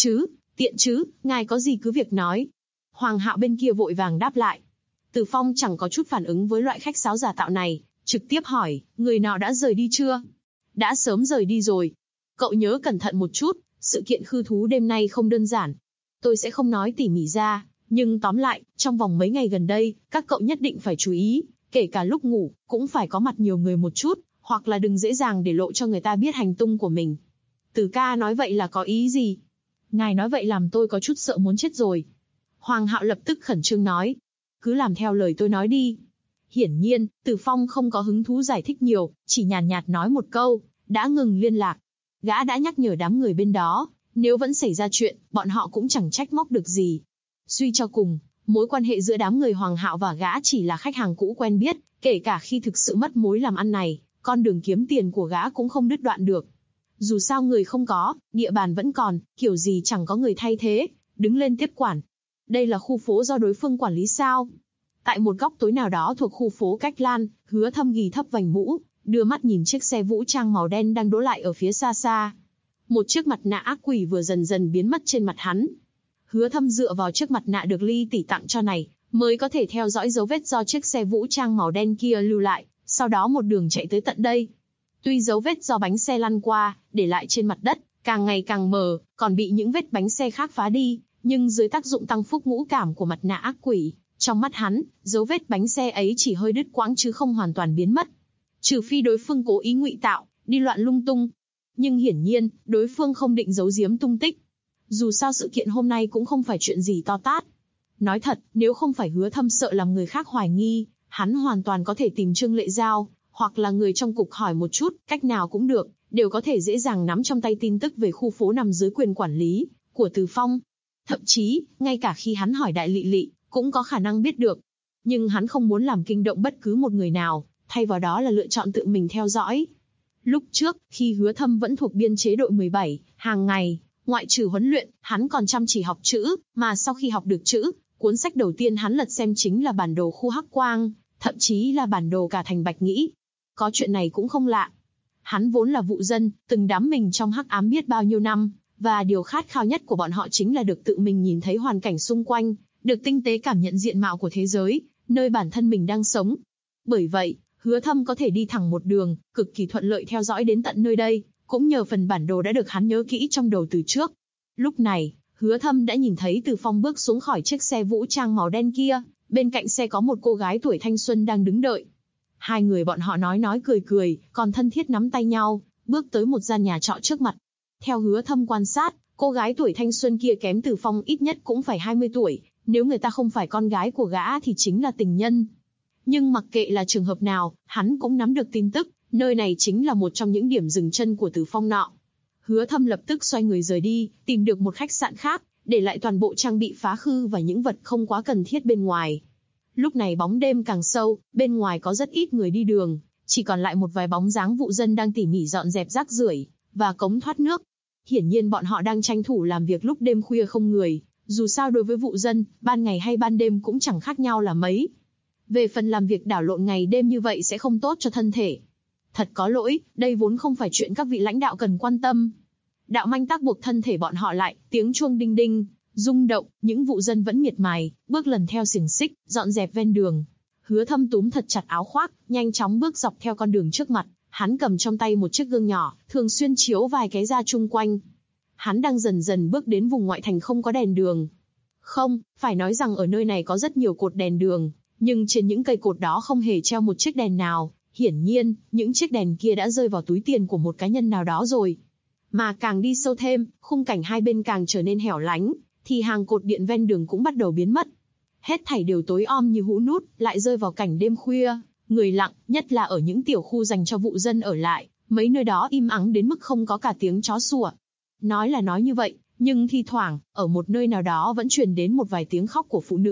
Speaker 2: tiện chứ, ngài có gì cứ việc nói. Hoàng Hạo bên kia vội vàng đáp lại. Từ Phong chẳng có chút phản ứng với loại khách sáo giả tạo này, trực tiếp hỏi, người nào đã rời đi chưa? Đã sớm rời đi rồi. Cậu nhớ cẩn thận một chút, sự kiện khư thú đêm nay không đơn giản. Tôi sẽ không nói tỉ mỉ ra, nhưng tóm lại, trong vòng mấy ngày gần đây, các cậu nhất định phải chú ý, kể cả lúc ngủ, cũng phải có mặt nhiều người một chút, hoặc là đừng dễ dàng để lộ cho người ta biết hành tung của mình. Từ ca nói vậy là có ý gì? Ngài nói vậy làm tôi có chút sợ muốn chết rồi. Hoàng Hạo lập tức khẩn trương nói. Cứ làm theo lời tôi nói đi. Hiển nhiên, Từ Phong không có hứng thú giải thích nhiều, chỉ nhàn nhạt nói một câu, đã ngừng liên lạc. Gã đã nhắc nhở đám người bên đó, nếu vẫn xảy ra chuyện, bọn họ cũng chẳng trách móc được gì. Suy cho cùng, mối quan hệ giữa đám người Hoàng Hạo và gã chỉ là khách hàng cũ quen biết, kể cả khi thực sự mất mối làm ăn này, con đường kiếm tiền của gã cũng không đứt đoạn được. Dù sao người không có, địa bàn vẫn còn, kiểu gì chẳng có người thay thế, đứng lên tiếp quản. Đây là khu phố do đối phương quản lý sao? Tại một góc tối nào đó thuộc khu phố Cách Lan, Hứa Thâm ghi thấp vành mũ, đưa mắt nhìn chiếc xe vũ trang màu đen đang đỗ lại ở phía xa xa. Một chiếc mặt nạ ác quỷ vừa dần dần biến mất trên mặt hắn. Hứa Thâm dựa vào chiếc mặt nạ được Ly tỷ tặng cho này, mới có thể theo dõi dấu vết do chiếc xe vũ trang màu đen kia lưu lại, sau đó một đường chạy tới tận đây. Tuy dấu vết do bánh xe lăn qua, để lại trên mặt đất, càng ngày càng mờ, còn bị những vết bánh xe khác phá đi, nhưng dưới tác dụng tăng phúc ngũ cảm của mặt nạ ác quỷ, trong mắt hắn, dấu vết bánh xe ấy chỉ hơi đứt quãng chứ không hoàn toàn biến mất. Trừ phi đối phương cố ý ngụy tạo, đi loạn lung tung. Nhưng hiển nhiên, đối phương không định giấu giếm tung tích. Dù sao sự kiện hôm nay cũng không phải chuyện gì to tát. Nói thật, nếu không phải Hứa Thâm sợ làm người khác hoài nghi, hắn hoàn toàn có thể tìm Trương Lệ Giao, hoặc là người trong cục hỏi một chút, cách nào cũng được, đều có thể dễ dàng nắm trong tay tin tức về khu phố nằm dưới quyền quản lý của Từ Phong. Thậm chí, ngay cả khi hắn hỏi Đại Lị Lị, cũng có khả năng biết được. Nhưng hắn không muốn làm kinh động bất cứ một người nào, thay vào đó là lựa chọn tự mình theo dõi. Lúc trước, khi Hứa Thâm vẫn thuộc biên chế đội 17, hàng ngày, ngoại trừ huấn luyện, hắn còn chăm chỉ học chữ, mà sau khi học được chữ, cuốn sách đầu tiên hắn lật xem chính là bản đồ khu Hắc Quang, thậm chí là bản đồ cả thành Bạch Nghĩ. Có chuyện này cũng không lạ. Hắn vốn là vụ dân, từng đắm mình trong hắc ám biết bao nhiêu năm, và điều khát khao nhất của bọn họ chính là được tự mình nhìn thấy hoàn cảnh xung quanh, được tinh tế cảm nhận diện mạo của thế giới, nơi bản thân mình đang sống. Bởi vậy, Hứa Thâm có thể đi thẳng một đường, cực kỳ thuận lợi theo dõi đến tận nơi đây, cũng nhờ phần bản đồ đã được hắn nhớ kỹ trong đầu từ trước. Lúc này, Hứa Thâm đã nhìn thấy Từ Phong bước xuống khỏi chiếc xe vũ trang màu đen kia, bên cạnh xe có một cô gái tuổi thanh xuân đang đứng đợi. Hai người bọn họ nói cười, còn thân thiết nắm tay nhau, bước tới một gian nhà trọ trước mặt. Theo Hứa Thâm quan sát, cô gái tuổi thanh xuân kia kém Từ Phong ít nhất cũng phải 20 tuổi, nếu người ta không phải con gái của gã thì chính là tình nhân. Nhưng mặc kệ là trường hợp nào, hắn cũng nắm được tin tức, nơi này chính là một trong những điểm dừng chân của Từ Phong nọ. Hứa Thâm lập tức xoay người rời đi, tìm được một khách sạn khác, để lại toàn bộ trang bị phá khư và những vật không quá cần thiết bên ngoài. Lúc này bóng đêm càng sâu, bên ngoài có rất ít người đi đường, chỉ còn lại một vài bóng dáng vụ dân đang tỉ mỉ dọn dẹp rác rưởi và cống thoát nước. Hiển nhiên bọn họ đang tranh thủ làm việc lúc đêm khuya không người, dù sao đối với vụ dân, ban ngày hay ban đêm cũng chẳng khác nhau là mấy. Về phần làm việc đảo lộn ngày đêm như vậy sẽ không tốt cho thân thể. Thật có lỗi, đây vốn không phải chuyện các vị lãnh đạo cần quan tâm. Đạo manh tác buộc thân thể bọn họ lại, tiếng chuông đinh đinh, rung động, những vụ dân vẫn miệt mài, bước lần theo xiềng xích, dọn dẹp ven đường. Hứa Thâm túm thật chặt áo khoác, nhanh chóng bước dọc theo con đường trước mặt, hắn cầm trong tay một chiếc gương nhỏ, thường xuyên chiếu vài cái ra chung quanh. Hắn đang dần dần bước đến vùng ngoại thành không có đèn đường. Không, phải nói rằng ở nơi này có rất nhiều cột đèn đường, nhưng trên những cây cột đó không hề treo một chiếc đèn nào. Hiển nhiên, những chiếc đèn kia đã rơi vào túi tiền của một cá nhân nào đó rồi. Mà càng đi sâu thêm, khung cảnh hai bên càng trở nên hẻo lánh, thì hàng cột điện ven đường cũng bắt đầu biến mất. Hết thảy đều tối om như hũ nút, lại rơi vào cảnh đêm khuya, người lặng, nhất là ở những tiểu khu dành cho vụ dân ở lại, mấy nơi đó im ắng đến mức không có cả tiếng chó sủa. Nói là nói như vậy, nhưng thi thoảng, ở một nơi nào đó vẫn truyền đến một vài tiếng khóc của phụ nữ,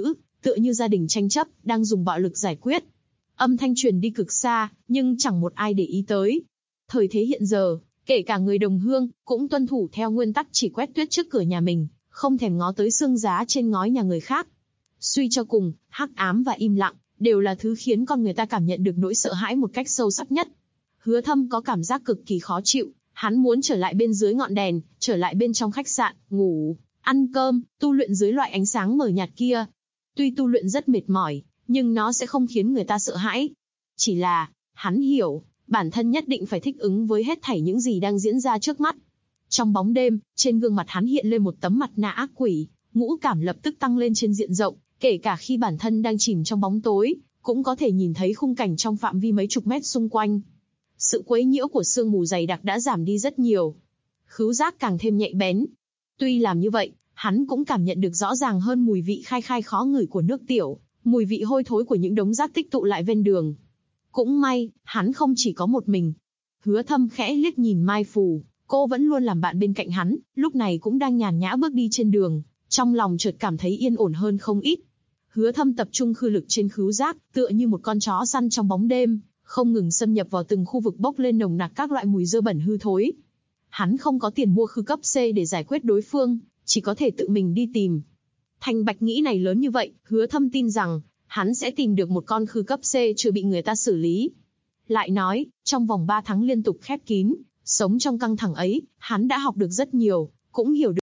Speaker 2: tựa như gia đình tranh chấp, đang dùng bạo lực giải quyết. Âm thanh truyền đi cực xa, nhưng chẳng một ai để ý tới. Thời thế hiện giờ, kể cả người đồng hương, cũng tuân thủ theo nguyên tắc chỉ quét tuyết trước cửa nhà mình, không thèm ngó tới xương giá trên ngói nhà người khác. Suy cho cùng, hắc ám và im lặng, đều là thứ khiến con người ta cảm nhận được nỗi sợ hãi một cách sâu sắc nhất. Hứa Thâm có cảm giác cực kỳ khó chịu, hắn muốn trở lại bên dưới ngọn đèn, trở lại bên trong khách sạn, ngủ, ăn cơm, tu luyện dưới loại ánh sáng mờ nhạt kia. Tuy tu luyện rất mệt mỏi, nhưng nó sẽ không khiến người ta sợ hãi. Chỉ là, hắn hiểu, bản thân nhất định phải thích ứng với hết thảy những gì đang diễn ra trước mắt. Trong bóng đêm, trên gương mặt hắn hiện lên một tấm mặt nạ ác quỷ, ngũ cảm lập tức tăng lên trên diện rộng, kể cả khi bản thân đang chìm trong bóng tối, cũng có thể nhìn thấy khung cảnh trong phạm vi mấy chục mét xung quanh. Sự quấy nhiễu của sương mù dày đặc đã giảm đi rất nhiều. Khứu giác càng thêm nhạy bén. Tuy làm như vậy, hắn cũng cảm nhận được rõ ràng hơn mùi vị khai khai khó ngửi của nước tiểu, mùi vị hôi thối của những đống rác tích tụ lại ven đường. Cũng may, hắn không chỉ có một mình. Hứa Thâm khẽ liếc nhìn Mai Phù, cô vẫn luôn làm bạn bên cạnh hắn, lúc này cũng đang nhàn nhã bước đi trên đường, trong lòng chợt cảm thấy yên ổn hơn không ít. Hứa Thâm tập trung khư lực trên khứu giác, tựa như một con chó săn trong bóng đêm, không ngừng xâm nhập vào từng khu vực bốc lên nồng nặc các loại mùi dơ bẩn hư thối. Hắn không có tiền mua khư cấp C để giải quyết đối phương, chỉ có thể tự mình đi tìm. Thành bạch nghĩ này lớn như vậy, Hứa Thâm tin rằng, hắn sẽ tìm được một con khư cấp C chưa bị người ta xử lý. Lại nói, trong vòng 3 tháng liên tục khép kín, sống trong căng thẳng ấy, hắn đã học được rất nhiều, cũng hiểu được.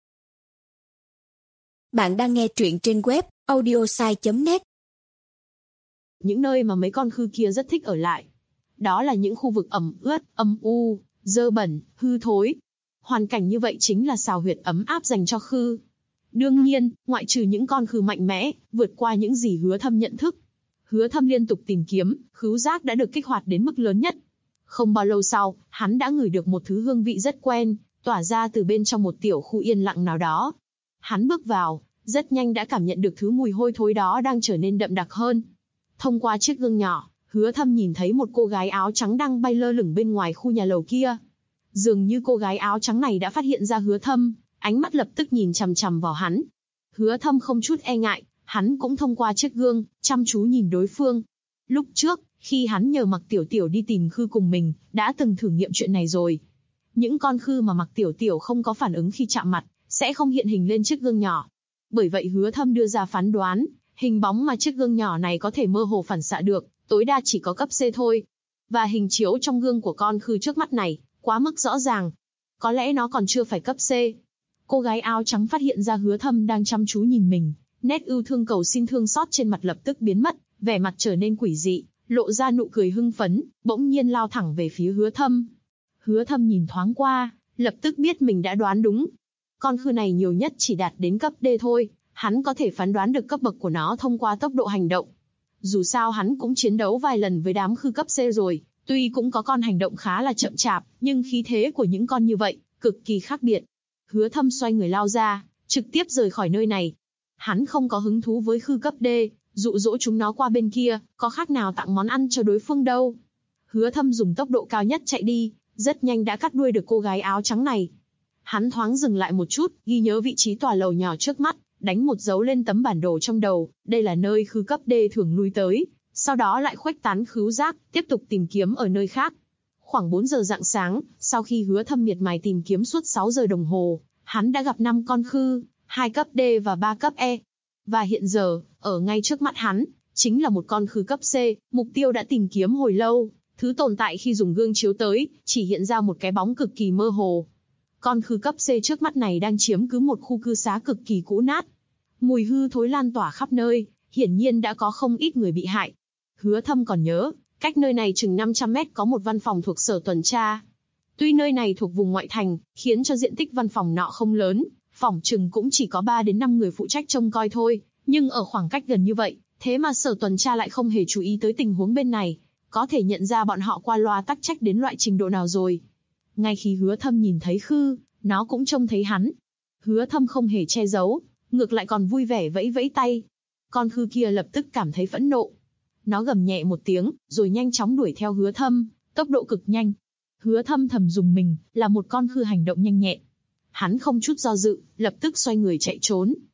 Speaker 3: Bạn đang nghe truyện trên web audiosai.net.
Speaker 2: Những nơi mà mấy con khư kia rất thích ở lại. Đó là những khu vực ẩm ướt, âm u, dơ bẩn, hư thối. Hoàn cảnh như vậy chính là xào huyệt ấm áp dành cho khư. Đương nhiên, ngoại trừ những con khư mạnh mẽ, vượt qua những gì Hứa Thâm nhận thức. Hứa Thâm liên tục tìm kiếm, khứu giác đã được kích hoạt đến mức lớn nhất. Không bao lâu sau, hắn đã ngửi được một thứ hương vị rất quen, tỏa ra từ bên trong một tiểu khu yên lặng nào đó. Hắn bước vào, rất nhanh đã cảm nhận được thứ mùi hôi thối đó đang trở nên đậm đặc hơn. Thông qua chiếc gương nhỏ, Hứa Thâm nhìn thấy một cô gái áo trắng đang bay lơ lửng bên ngoài khu nhà lầu kia. Dường như cô gái áo trắng này đã phát hiện ra Hứa Thâm, ánh mắt lập tức nhìn chằm chằm vào hắn. Hứa Thâm không chút e ngại, hắn cũng thông qua chiếc gương, chăm chú nhìn đối phương. Lúc trước, khi hắn nhờ Mặc Tiểu Tiểu đi tìm khư cùng mình, đã từng thử nghiệm chuyện này rồi. Những con khư mà Mặc Tiểu Tiểu không có phản ứng khi chạm mặt, sẽ không hiện hình lên chiếc gương nhỏ. Bởi vậy Hứa Thâm đưa ra phán đoán, hình bóng mà chiếc gương nhỏ này có thể mơ hồ phản xạ được, tối đa chỉ có cấp C thôi. Và hình chiếu trong gương của con khư trước mắt này, quá mức rõ ràng. Có lẽ nó còn chưa phải cấp C. Cô gái áo trắng phát hiện ra Hứa Thâm đang chăm chú nhìn mình, nét ưu thương cầu xin thương xót trên mặt lập tức biến mất, vẻ mặt trở nên quỷ dị, lộ ra nụ cười hưng phấn, bỗng nhiên lao thẳng về phía Hứa Thâm. Hứa Thâm nhìn thoáng qua, lập tức biết mình đã đoán đúng. Con khư này nhiều nhất chỉ đạt đến cấp D thôi, hắn có thể phán đoán được cấp bậc của nó thông qua tốc độ hành động. Dù sao hắn cũng chiến đấu vài lần với đám khư cấp C rồi, tuy cũng có con hành động khá là chậm chạp, nhưng khí thế của những con như vậy, cực kỳ khác biệt. Hứa Thâm xoay người lao ra, trực tiếp rời khỏi nơi này. Hắn không có hứng thú với khư cấp D, dụ dỗ chúng nó qua bên kia, có khác nào tặng món ăn cho đối phương đâu. Hứa Thâm dùng tốc độ cao nhất chạy đi, rất nhanh đã cắt đuôi được cô gái áo trắng này. Hắn thoáng dừng lại một chút, ghi nhớ vị trí tòa lầu nhỏ trước mắt, đánh một dấu lên tấm bản đồ trong đầu, đây là nơi khư cấp D thường lui tới, sau đó lại khuếch tán khứu giác, tiếp tục tìm kiếm ở nơi khác. Khoảng 4 giờ rạng sáng, sau khi Hứa Thâm miệt mài tìm kiếm suốt 6 giờ đồng hồ, hắn đã gặp 5 con khư, 2 cấp D và 3 cấp E. Và hiện giờ, ở ngay trước mắt hắn, chính là một con khư cấp C, mục tiêu đã tìm kiếm hồi lâu, thứ tồn tại khi dùng gương chiếu tới, chỉ hiện ra một cái bóng cực kỳ mơ hồ. Con khư cấp C trước mắt này đang chiếm cứ một khu cư xá cực kỳ cũ nát. Mùi hư thối lan tỏa khắp nơi, hiển nhiên đã có không ít người bị hại. Hứa Thâm còn nhớ, cách nơi này chừng 500 mét có một văn phòng thuộc sở tuần tra. Tuy nơi này thuộc vùng ngoại thành, khiến cho diện tích văn phòng nọ không lớn, phỏng chừng cũng chỉ có 3 đến 5 người phụ trách trông coi thôi, nhưng ở khoảng cách gần như vậy, thế mà sở tuần tra lại không hề chú ý tới tình huống bên này, có thể nhận ra bọn họ qua loa tắc trách đến loại trình độ nào rồi. Ngay khi Hứa Thâm nhìn thấy khư, nó cũng trông thấy hắn. Hứa Thâm không hề che giấu, ngược lại còn vui vẻ vẫy vẫy tay. Con khư kia lập tức cảm thấy phẫn nộ. Nó gầm nhẹ một tiếng, rồi nhanh chóng đuổi theo Hứa Thâm, tốc độ cực nhanh. Hứa Thâm thầm dùng mình, là một con khư hành động nhanh nhẹn. Hắn không chút do dự, lập tức xoay người chạy trốn.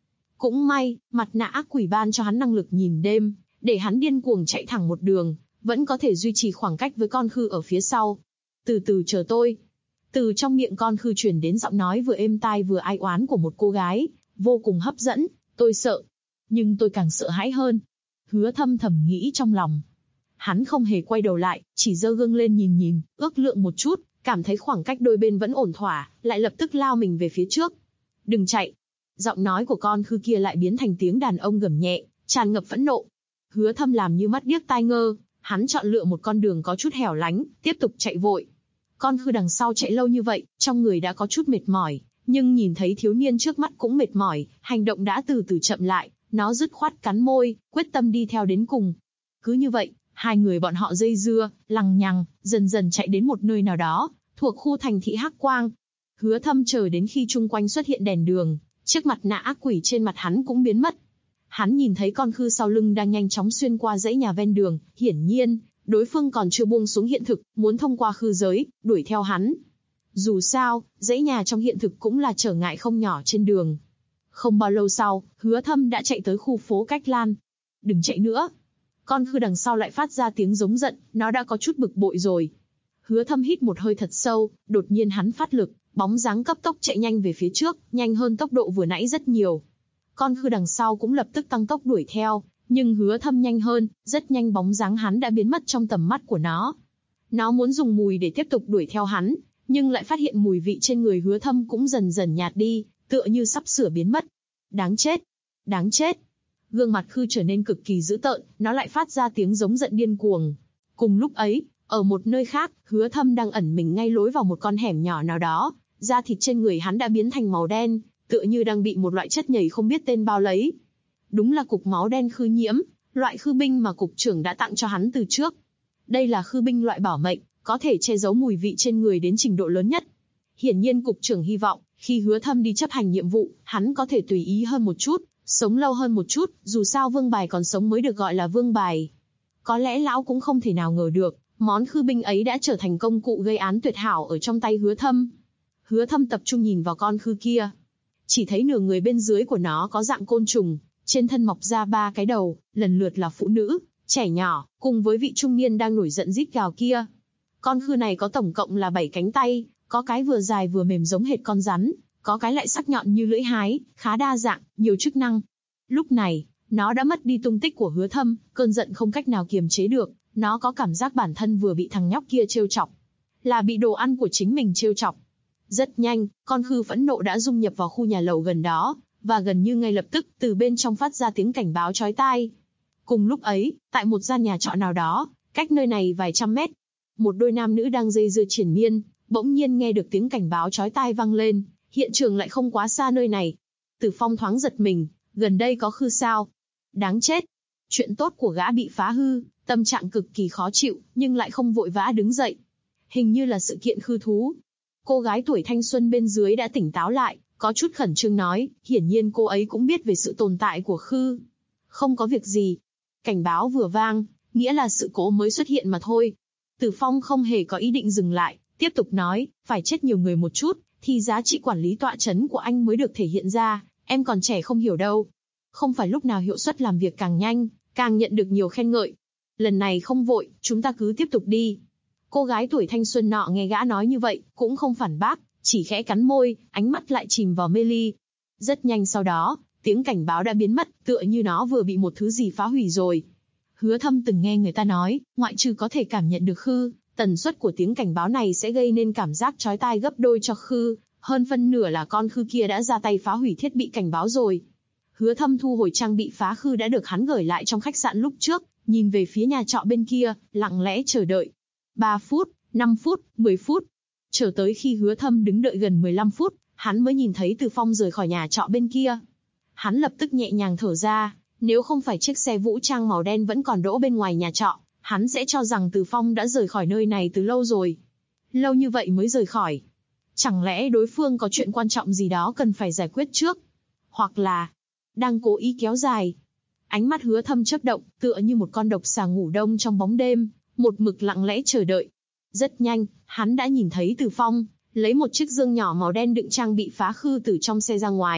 Speaker 2: Cũng may, mặt nạ ác quỷ ban cho hắn năng lực nhìn đêm, để hắn điên cuồng chạy thẳng một đường, vẫn có thể duy trì khoảng cách với con khư ở phía sau. Từ từ chờ tôi. Từ trong miệng con khư truyền đến giọng nói vừa êm tai vừa ai oán của một cô gái, vô cùng hấp dẫn. Tôi sợ. Nhưng tôi càng sợ hãi hơn. Hứa Thâm thầm nghĩ trong lòng. Hắn không hề quay đầu lại, chỉ giơ gương lên nhìn, ước lượng một chút, cảm thấy khoảng cách đôi bên vẫn ổn thỏa, lại lập tức lao mình về phía trước. Đừng chạy. Giọng nói của con khư kia lại biến thành tiếng đàn ông gầm nhẹ, tràn ngập phẫn nộ. Hứa Thâm làm như mắt điếc tai ngơ, hắn chọn lựa một con đường có chút hẻo lánh, tiếp tục chạy vội. Con khư đằng sau chạy lâu như vậy, trong người đã có chút mệt mỏi, nhưng nhìn thấy thiếu niên trước mắt cũng mệt mỏi, hành động đã từ từ chậm lại, nó dứt khoát cắn môi, quyết tâm đi theo đến cùng. Cứ như vậy, hai người bọn họ dây dưa, lằng nhằng, dần dần chạy đến một nơi nào đó, thuộc khu thành thị Hắc Quang. Hứa Thâm chờ đến khi chung quanh xuất hiện đèn đường, chiếc mặt nạ ác quỷ trên mặt hắn cũng biến mất. Hắn nhìn thấy con khư sau lưng đang nhanh chóng xuyên qua dãy nhà ven đường, hiển nhiên, đối phương còn chưa buông xuống hiện thực, muốn thông qua khư giới, đuổi theo hắn. Dù sao, dãy nhà trong hiện thực cũng là trở ngại không nhỏ trên đường. Không bao lâu sau, Hứa Thâm đã chạy tới khu phố Cách Lan. Đừng chạy nữa. Con khư đằng sau lại phát ra tiếng giống giận, nó đã có chút bực bội rồi. Hứa Thâm hít một hơi thật sâu, đột nhiên hắn phát lực, bóng dáng cấp tốc chạy nhanh về phía trước, nhanh hơn tốc độ vừa nãy rất nhiều. Con khư đằng sau cũng lập tức tăng tốc đuổi theo, nhưng Hứa Thâm nhanh hơn, rất nhanh bóng dáng hắn đã biến mất trong tầm mắt của nó. Nó muốn dùng mùi để tiếp tục đuổi theo hắn, nhưng lại phát hiện mùi vị trên người Hứa Thâm cũng dần dần nhạt đi, tựa như sắp sửa biến mất. Đáng chết! Đáng chết! Gương mặt khư trở nên cực kỳ dữ tợn, nó lại phát ra tiếng giống giận điên cuồng. Cùng lúc ấy, ở một nơi khác, Hứa Thâm đang ẩn mình ngay lối vào một con hẻm nhỏ nào đó, da thịt trên người hắn đã biến thành màu đen, tựa như đang bị một loại chất nhầy không biết tên bao lấy. Đúng là cục máu đen khư nhiễm, loại khư binh mà cục trưởng đã tặng cho hắn từ trước. Đây là khư binh loại bảo mệnh, có thể che giấu mùi vị trên người đến trình độ lớn nhất. Hiển nhiên cục trưởng hy vọng, khi Hứa Thâm đi chấp hành nhiệm vụ, hắn có thể tùy ý hơn một chút, sống lâu hơn một chút, dù sao vương bài còn sống mới được gọi là vương bài. Có lẽ lão cũng không thể nào ngờ được, món khư binh ấy đã trở thành công cụ gây án tuyệt hảo ở trong tay Hứa Thâm. Hứa Thâm tập trung nhìn vào con khư kia. Chỉ thấy nửa người bên dưới của nó có dạng côn trùng, trên thân mọc ra 3 cái đầu, lần lượt là phụ nữ, trẻ nhỏ, cùng với vị trung niên đang nổi giận rít gào kia. Con khư này có tổng cộng là 7 cánh tay, có cái vừa dài vừa mềm giống hệt con rắn, có cái lại sắc nhọn như lưỡi hái, khá đa dạng, nhiều chức năng. Lúc này, nó đã mất đi tung tích của Hứa Thâm, cơn giận không cách nào kiềm chế được, nó có cảm giác bản thân vừa bị thằng nhóc kia trêu chọc, là bị đồ ăn của chính mình trêu chọc. Rất nhanh, con khư phẫn nộ đã dung nhập vào khu nhà lầu gần đó, và gần như ngay lập tức, từ bên trong phát ra tiếng cảnh báo chói tai. Cùng lúc ấy, tại một gian nhà trọ nào đó, cách nơi này vài trăm mét, một đôi nam nữ đang dây dưa triền miên, bỗng nhiên nghe được tiếng cảnh báo chói tai vang lên, hiện trường lại không quá xa nơi này. Từ Phong thoáng giật mình, gần đây có khư sao? Đáng chết! Chuyện tốt của gã bị phá hư, tâm trạng cực kỳ khó chịu, nhưng lại không vội vã đứng dậy. Hình như là sự kiện khư thú. Cô gái tuổi thanh xuân bên dưới đã tỉnh táo lại, có chút khẩn trương nói, hiển nhiên cô ấy cũng biết về sự tồn tại của khư. Không có việc gì. Cảnh báo vừa vang, nghĩa là sự cố mới xuất hiện mà thôi. Từ Phong không hề có ý định dừng lại, tiếp tục nói, phải chết nhiều người một chút, thì giá trị quản lý tọa trấn của anh mới được thể hiện ra, em còn trẻ không hiểu đâu. Không phải lúc nào hiệu suất làm việc càng nhanh, càng nhận được nhiều khen ngợi. Lần này không vội, chúng ta cứ tiếp tục đi. Cô gái tuổi thanh xuân nọ nghe gã nói như vậy, cũng không phản bác, chỉ khẽ cắn môi, ánh mắt lại chìm vào mê ly. Rất nhanh sau đó, tiếng cảnh báo đã biến mất, tựa như nó vừa bị một thứ gì phá hủy rồi. Hứa Thâm từng nghe người ta nói, ngoại trừ có thể cảm nhận được khư, tần suất của tiếng cảnh báo này sẽ gây nên cảm giác chói tai gấp đôi cho khư, hơn phân nửa là con khư kia đã ra tay phá hủy thiết bị cảnh báo rồi. Hứa Thâm thu hồi trang bị phá khư đã được hắn gửi lại trong khách sạn lúc trước, nhìn về phía nhà trọ bên kia, lặng lẽ chờ đợi. 3 phút, 5 phút, 10 phút. Chờ tới khi Hứa Thâm đứng đợi gần 15 phút, hắn mới nhìn thấy Từ Phong rời khỏi nhà trọ bên kia. Hắn lập tức nhẹ nhàng thở ra, nếu không phải chiếc xe vũ trang màu đen vẫn còn đỗ bên ngoài nhà trọ, hắn sẽ cho rằng Từ Phong đã rời khỏi nơi này từ lâu rồi. Lâu như vậy mới rời khỏi. Chẳng lẽ đối phương có chuyện quan trọng gì đó cần phải giải quyết trước? Hoặc là đang cố ý kéo dài? Ánh mắt Hứa Thâm chớp động, tựa như một con độc xà ngủ đông trong bóng đêm, một mực lặng lẽ chờ đợi. Rất nhanh, hắn đã nhìn thấy Từ Phong lấy một chiếc dương nhỏ màu đen đựng trang bị phá khư từ trong xe ra ngoài,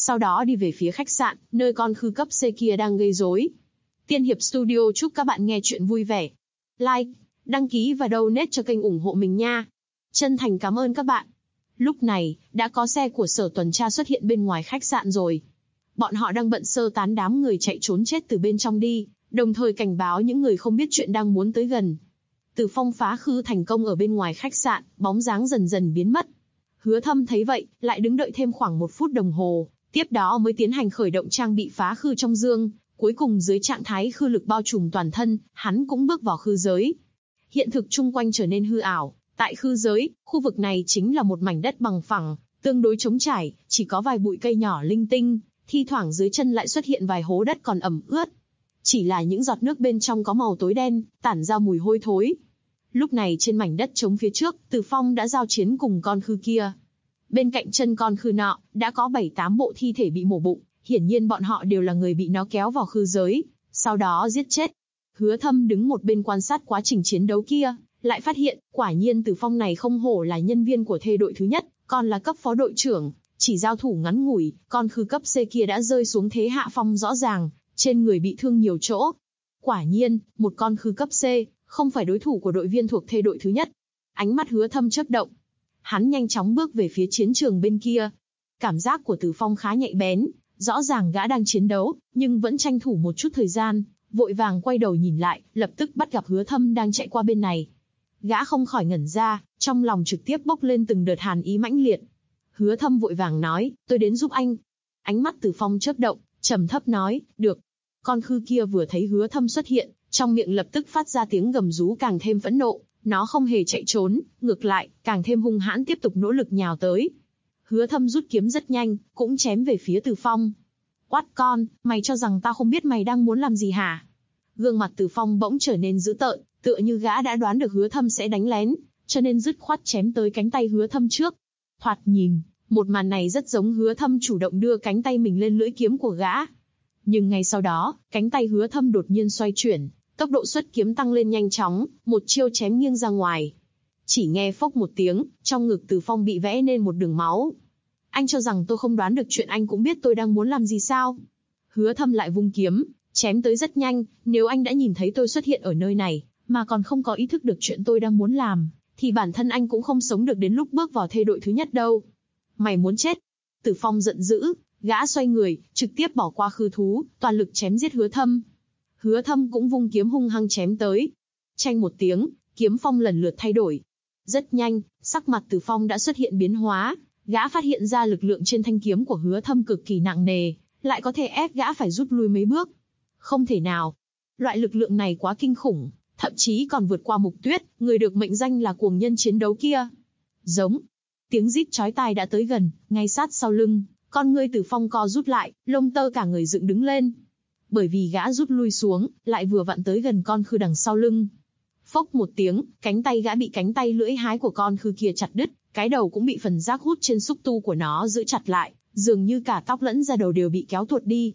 Speaker 2: sau đó đi về phía khách sạn, nơi con khư cấp C kia đang gây rối. Tiên Hiệp Studio chúc các bạn nghe chuyện vui vẻ. Like, đăng ký và donate cho kênh ủng hộ mình nha. Chân thành cảm ơn các bạn. Lúc này, đã có xe của sở tuần tra xuất hiện bên ngoài khách sạn rồi. Bọn họ đang bận sơ tán đám người chạy trốn chết từ bên trong đi, đồng thời cảnh báo những người không biết chuyện đang muốn tới gần. Từ Phong phá khư thành công ở bên ngoài khách sạn, bóng dáng dần dần biến mất. Hứa Thâm thấy vậy, lại đứng đợi thêm khoảng 1 phút đồng hồ, tiếp đó mới tiến hành khởi động trang bị phá khư trong dương. Cuối cùng dưới trạng thái khư lực bao trùm toàn thân, hắn cũng bước vào khư giới. Hiện thực chung quanh trở nên hư ảo. Tại khư giới, khu vực này chính là một mảnh đất bằng phẳng, tương đối trống trải, chỉ có vài bụi cây nhỏ linh tinh, thi thoảng dưới chân lại xuất hiện vài hố đất còn ẩm ướt. Chỉ là những giọt nước bên trong có màu tối đen, tản ra mùi hôi thối. Lúc này trên mảnh đất trống phía trước, Từ Phong đã giao chiến cùng con khư kia. Bên cạnh chân con khư nọ, đã có 7-8 bộ thi thể bị mổ bụng, hiển nhiên bọn họ đều là người bị nó kéo vào khư giới, sau đó giết chết. Hứa Thâm đứng một bên quan sát quá trình chiến đấu kia, lại phát hiện, quả nhiên Từ Phong này không hổ là nhân viên của thê đội thứ nhất, còn là cấp phó đội trưởng, chỉ giao thủ ngắn ngủi, con khư cấp C kia đã rơi xuống thế hạ phong rõ ràng, trên người bị thương nhiều chỗ. Quả nhiên, một con khư cấp C, không phải đối thủ của đội viên thuộc thê đội thứ nhất. Ánh mắt Hứa Thâm chớp động. Hắn nhanh chóng bước về phía chiến trường bên kia. Cảm giác của Từ Phong khá nhạy bén, rõ ràng gã đang chiến đấu, nhưng vẫn tranh thủ một chút thời gian, vội vàng quay đầu nhìn lại, lập tức bắt gặp Hứa Thâm đang chạy qua bên này. Gã không khỏi ngẩn ra, trong lòng trực tiếp bốc lên từng đợt hàn ý mãnh liệt. Hứa Thâm vội vàng nói, tôi đến giúp anh. Ánh mắt Từ Phong chớp động, trầm thấp nói, được. Con khư kia vừa thấy Hứa Thâm xuất hiện, trong miệng lập tức phát ra tiếng gầm rú càng thêm phẫn nộ, nó không hề chạy trốn, ngược lại, càng thêm hung hãn tiếp tục nỗ lực nhào tới. Hứa Thâm rút kiếm rất nhanh, cũng chém về phía Từ Phong. Quát con, mày cho rằng tao không biết mày đang muốn làm gì hả? Gương mặt Từ Phong bỗng trở nên dữ tợn, tựa như gã đã đoán được Hứa Thâm sẽ đánh lén, cho nên dứt khoát chém tới cánh tay Hứa Thâm trước. Thoạt nhìn, một màn này rất giống Hứa Thâm chủ động đưa cánh tay mình lên lưỡi kiếm của gã. Nhưng ngay sau đó, cánh tay Hứa Thâm đột nhiên xoay chuyển, tốc độ xuất kiếm tăng lên nhanh chóng, một chiêu chém nghiêng ra ngoài. Chỉ nghe phốc một tiếng, trong ngực Từ Phong bị vẽ nên một đường máu. Anh cho rằng tôi không đoán được chuyện anh cũng biết tôi đang muốn làm gì sao? Hứa Thâm lại vung kiếm, chém tới rất nhanh, nếu anh đã nhìn thấy tôi xuất hiện ở nơi này, mà còn không có ý thức được chuyện tôi đang muốn làm, thì bản thân anh cũng không sống được đến lúc bước vào thê đội thứ nhất đâu. Mày muốn chết? Từ Phong giận dữ, gã xoay người, trực tiếp bỏ qua khư thú, toàn lực chém giết Hứa Thâm. Hứa Thâm cũng vung kiếm hung hăng chém tới. Chanh một tiếng, kiếm phong lần lượt thay đổi. Rất nhanh, sắc mặt Từ Phong đã xuất hiện biến hóa, gã phát hiện ra lực lượng trên thanh kiếm của Hứa Thâm cực kỳ nặng nề, lại có thể ép gã phải rút lui mấy bước. Không thể nào. Loại lực lượng này quá kinh khủng, thậm chí còn vượt qua Mục Tuyết, người được mệnh danh là cuồng nhân chiến đấu kia. Giống. Tiếng rít chói tai đã tới gần, ngay sát sau lưng, con ngươi Từ Phong co rút lại, lông tơ cả người dựng đứng lên. Bởi vì gã rút lui xuống, lại vừa vặn tới gần con khư đằng sau lưng. Phốc một tiếng, cánh tay gã bị cánh tay lưỡi hái của con khư kia chặt đứt, cái đầu cũng bị phần giác hút trên xúc tu của nó giữ chặt lại, dường như cả tóc lẫn da đầu đều bị kéo tuột đi.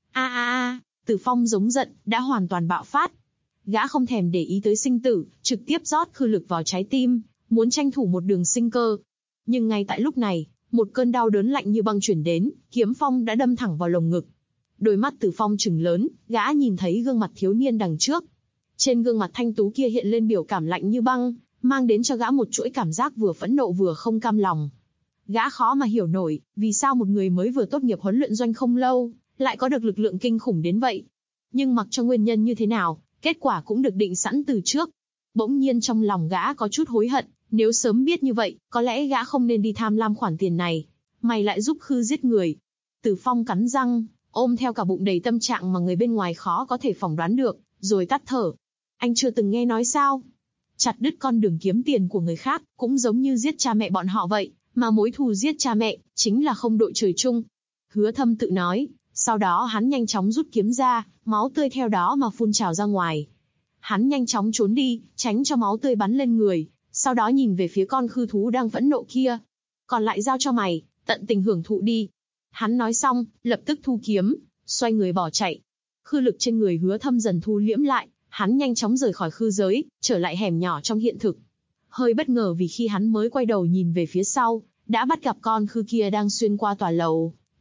Speaker 2: Từ Phong giống giận, đã hoàn toàn bạo phát. Gã không thèm để ý tới sinh tử, trực tiếp rót khư lực vào trái tim, muốn tranh thủ một đường sinh cơ. Nhưng ngay tại lúc này, một cơn đau đớn lạnh như băng chuyển đến, kiếm phong đã đâm thẳng vào lồng ngực. Đôi mắt Từ Phong trừng lớn, gã nhìn thấy gương mặt thiếu niên đằng trước. Trên gương mặt thanh tú kia hiện lên biểu cảm lạnh như băng, mang đến cho gã một chuỗi cảm giác vừa phẫn nộ vừa không cam lòng. Gã khó mà hiểu nổi, vì sao một người mới vừa tốt nghiệp huấn luyện doanh không lâu, lại có được lực lượng kinh khủng đến vậy. Nhưng mặc cho nguyên nhân như thế nào, kết quả cũng được định sẵn từ trước. Bỗng nhiên trong lòng gã có chút hối hận, nếu sớm biết như vậy, có lẽ gã không nên đi tham lam khoản tiền này. Mày lại giúp khư giết người. Từ Phong cắn răng, ôm theo cả bụng đầy tâm trạng mà người bên ngoài khó có thể phỏng đoán được, rồi tắt thở. Anh chưa từng nghe nói sao? Chặt đứt con đường kiếm tiền của người khác, cũng giống như giết cha mẹ bọn họ vậy, mà mối thù giết cha mẹ, chính là không đội trời chung. Hứa Thâm tự nói, sau đó hắn nhanh chóng rút kiếm ra, máu tươi theo đó mà phun trào ra ngoài. Hắn nhanh chóng trốn đi, tránh cho máu tươi bắn lên người, sau đó nhìn về phía con khư thú đang phẫn nộ kia. Còn lại giao cho mày, tận tình hưởng thụ đi. Hắn nói xong, lập tức thu kiếm, xoay người bỏ chạy. Khư lực trên người Hứa Thâm dần thu liễm lại, hắn nhanh chóng rời khỏi khư giới, trở lại hẻm nhỏ trong hiện thực. Hơi bất ngờ vì khi hắn mới quay đầu nhìn về phía sau, đã bắt gặp con khư kia đang xuyên qua tòa lầu,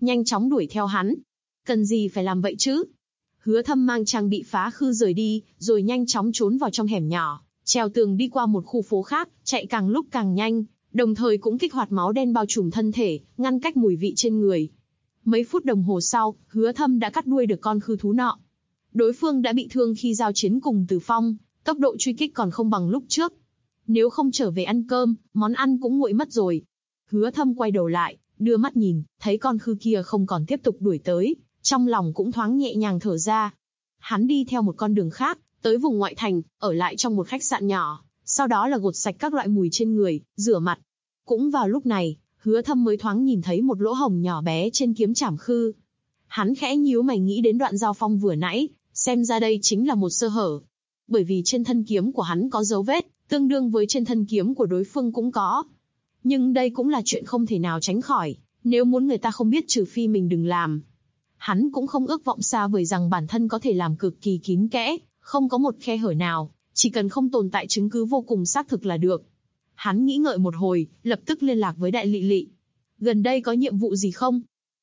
Speaker 2: nhanh chóng đuổi theo hắn. Cần gì phải làm vậy chứ? Hứa Thâm mang trang bị phá khư rời đi, rồi nhanh chóng trốn vào trong hẻm nhỏ, trèo tường đi qua một khu phố khác, chạy càng lúc càng nhanh, đồng thời cũng kích hoạt máu đen bao trùm thân thể, ngăn cách mùi vị trên người. Mấy phút đồng hồ sau, Hứa Thâm đã cắt đuôi được con khư thú nọ. Đối phương đã bị thương khi giao chiến cùng Từ Phong, tốc độ truy kích còn không bằng lúc trước. Nếu không trở về ăn cơm, món ăn cũng nguội mất rồi. Hứa Thâm quay đầu lại, đưa mắt nhìn, thấy con khư kia không còn tiếp tục đuổi tới, trong lòng cũng thoáng nhẹ nhàng thở ra. Hắn đi theo một con đường khác, tới vùng ngoại thành, ở lại trong một khách sạn nhỏ, sau đó là gột sạch các loại mùi trên người, rửa mặt. Cũng vào lúc này, Hứa Thâm mới thoáng nhìn thấy một lỗ hổng nhỏ bé trên kiếm trảm khư. Hắn khẽ nhíu mày nghĩ đến đoạn giao phong vừa nãy, xem ra đây chính là một sơ hở. Bởi vì trên thân kiếm của hắn có dấu vết, tương đương với trên thân kiếm của đối phương cũng có. Nhưng đây cũng là chuyện không thể nào tránh khỏi, nếu muốn người ta không biết trừ phi mình đừng làm. Hắn cũng không ước vọng xa vời rằng bản thân có thể làm cực kỳ kín kẽ, không có một khe hở nào, chỉ cần không tồn tại chứng cứ vô cùng xác thực là được. Hắn nghĩ ngợi một hồi, lập tức liên lạc với Đại Lị Lị. Gần đây có nhiệm vụ gì không?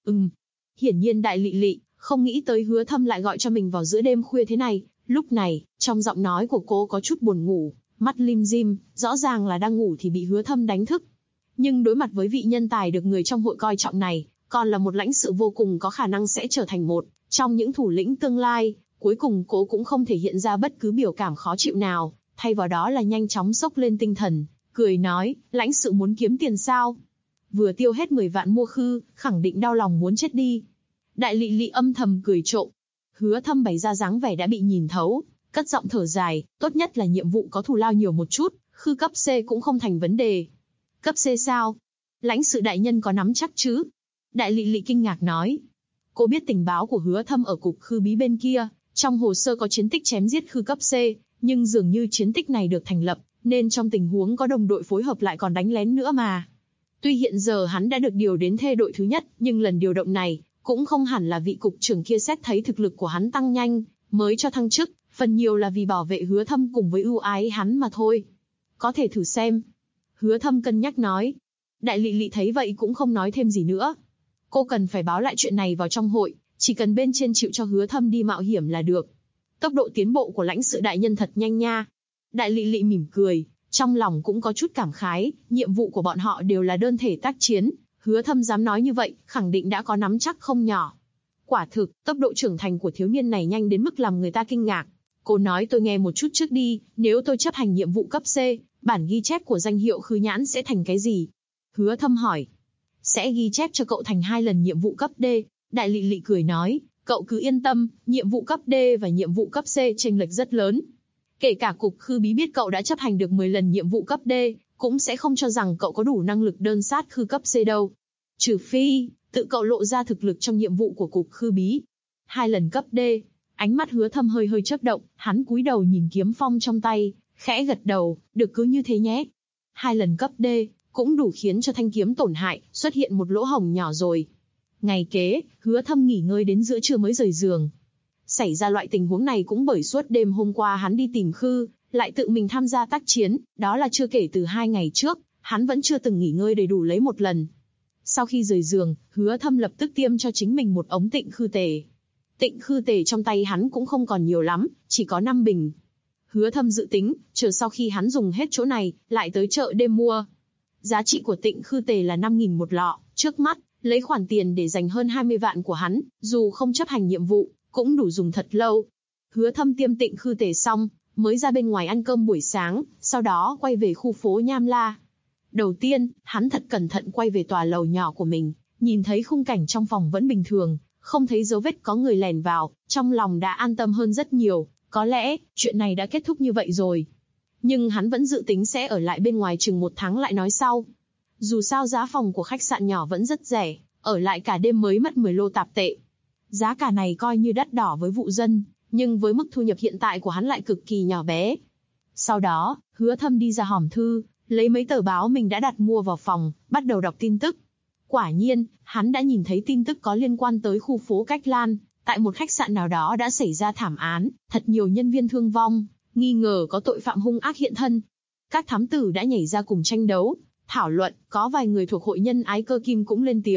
Speaker 2: Hiển nhiên Đại Lị Lị không nghĩ tới Hứa Thâm lại gọi cho mình vào giữa đêm khuya thế này. Lúc này, trong giọng nói của cô có chút buồn ngủ, mắt lim dim, rõ ràng là đang ngủ thì bị Hứa Thâm đánh thức. Nhưng đối mặt với vị nhân tài được người trong hội coi trọng này, còn là một lãnh sự vô cùng có khả năng sẽ trở thành một trong những thủ lĩnh tương lai, cuối cùng cô cũng không thể hiện ra bất cứ biểu cảm khó chịu nào, thay vào đó là nhanh chóng xốc lên tinh thần, cười nói, lãnh sự muốn kiếm tiền sao? Vừa tiêu hết 10 vạn mua khư, khẳng định đau lòng muốn chết đi. Đại Lị Lị âm thầm cười trộm. Hứa Thâm bày ra dáng vẻ đã bị nhìn thấu, cất giọng thở dài, tốt nhất là nhiệm vụ có thù lao nhiều một chút, khư cấp C cũng không thành vấn đề. Cấp C sao? Lãnh sự đại nhân có nắm chắc chứ? Đại Lị Lị kinh ngạc nói. Cô biết tình báo của Hứa Thâm ở cục khư bí bên kia, trong hồ sơ có chiến tích chém giết khư cấp C, nhưng dường như chiến tích này được thành lập, nên trong tình huống có đồng đội phối hợp lại còn đánh lén nữa mà. Tuy hiện giờ hắn đã được điều đến thê đội thứ nhất, nhưng lần điều động này, cũng không hẳn là vị cục trưởng kia xét thấy thực lực của hắn tăng nhanh, mới cho thăng chức, phần nhiều là vì bảo vệ Hứa Thâm cùng với ưu ái hắn mà thôi. Có thể thử xem. Hứa Thâm cân nhắc nói. Đại Lị Lị thấy vậy cũng không nói thêm gì nữa. Cô cần phải báo lại chuyện này vào trong hội, chỉ cần bên trên chịu cho Hứa Thâm đi mạo hiểm là được. Tốc độ tiến bộ của lãnh sự đại nhân thật nhanh nha. Đại Lị Lị mỉm cười, trong lòng cũng có chút cảm khái, nhiệm vụ của bọn họ đều là đơn thể tác chiến, Hứa Thâm dám nói như vậy, khẳng định đã có nắm chắc không nhỏ. Quả thực, tốc độ trưởng thành của thiếu niên này nhanh đến mức làm người ta kinh ngạc. Cô nói tôi nghe một chút trước đi, nếu tôi chấp hành nhiệm vụ cấp C, bản ghi chép của danh hiệu khư nhãn sẽ thành cái gì? Hứa Thâm hỏi. Sẽ ghi chép cho cậu thành 2 lần nhiệm vụ cấp D. Đại Lị Lị cười nói, cậu cứ yên tâm, nhiệm vụ cấp D và nhiệm vụ cấp C chênh lệch rất lớn. Kể cả cục khư bí biết cậu đã chấp hành được 10 lần nhiệm vụ cấp D, cũng sẽ không cho rằng cậu có đủ năng lực đơn sát khư cấp C đâu. Trừ phi, tự cậu lộ ra thực lực trong nhiệm vụ của cục khư bí. 2 lần cấp D, ánh mắt Hứa Thâm hơi hơi chớp động, hắn cúi đầu nhìn kiếm phong trong tay, khẽ gật đầu, được cứ như thế nhé. 2 lần cấp D, cũng đủ khiến cho thanh kiếm tổn hại, xuất hiện một lỗ hổng nhỏ rồi. Ngày kế, Hứa Thâm nghỉ ngơi đến giữa trưa mới rời giường. Xảy ra loại tình huống này cũng bởi suốt đêm hôm qua hắn đi tìm khư, lại tự mình tham gia tác chiến, đó là chưa kể từ 2 ngày trước, hắn vẫn chưa từng nghỉ ngơi đầy đủ lấy một lần. Sau khi rời giường, Hứa Thâm lập tức tiêm cho chính mình một ống tịnh khư tề. Tịnh khư tề trong tay hắn cũng không còn nhiều lắm, chỉ có 5 bình. Hứa Thâm dự tính, chờ sau khi hắn dùng hết chỗ này, lại tới chợ đêm mua. Giá trị của tịnh khư tề là 5.000 một lọ, trước mắt, lấy khoản tiền để dành hơn 20 vạn của hắn, dù không chấp hành nhiệm vụ, cũng đủ dùng thật lâu. Hứa Thâm tiêm tịnh khư tề xong, mới ra bên ngoài ăn cơm buổi sáng, sau đó quay về khu phố Nham La. Đầu tiên, hắn thật cẩn thận quay về tòa lầu nhỏ của mình, nhìn thấy khung cảnh trong phòng vẫn bình thường, không thấy dấu vết có người lèn vào, trong lòng đã an tâm hơn rất nhiều, có lẽ, chuyện này đã kết thúc như vậy rồi. Nhưng hắn vẫn dự tính sẽ ở lại bên ngoài chừng 1 tháng lại nói sau. Dù sao giá phòng của khách sạn nhỏ vẫn rất rẻ, ở lại cả đêm mới mất 10 lô tạp tệ. Giá cả này coi như đắt đỏ với vụ dân, nhưng với mức thu nhập hiện tại của hắn lại cực kỳ nhỏ bé. Sau đó, Hứa Thâm đi ra hòm thư, lấy mấy tờ báo mình đã đặt mua vào phòng, bắt đầu đọc tin tức. Quả nhiên, hắn đã nhìn thấy tin tức có liên quan tới khu phố Cách Lan, tại một khách sạn nào đó đã xảy ra thảm án, thật nhiều nhân viên thương vong, nghi ngờ có tội phạm hung ác hiện thân. Các thám tử đã nhảy ra cùng tranh đấu, thảo luận, có vài người thuộc hội nhân ái cơ kim cũng lên tiếng,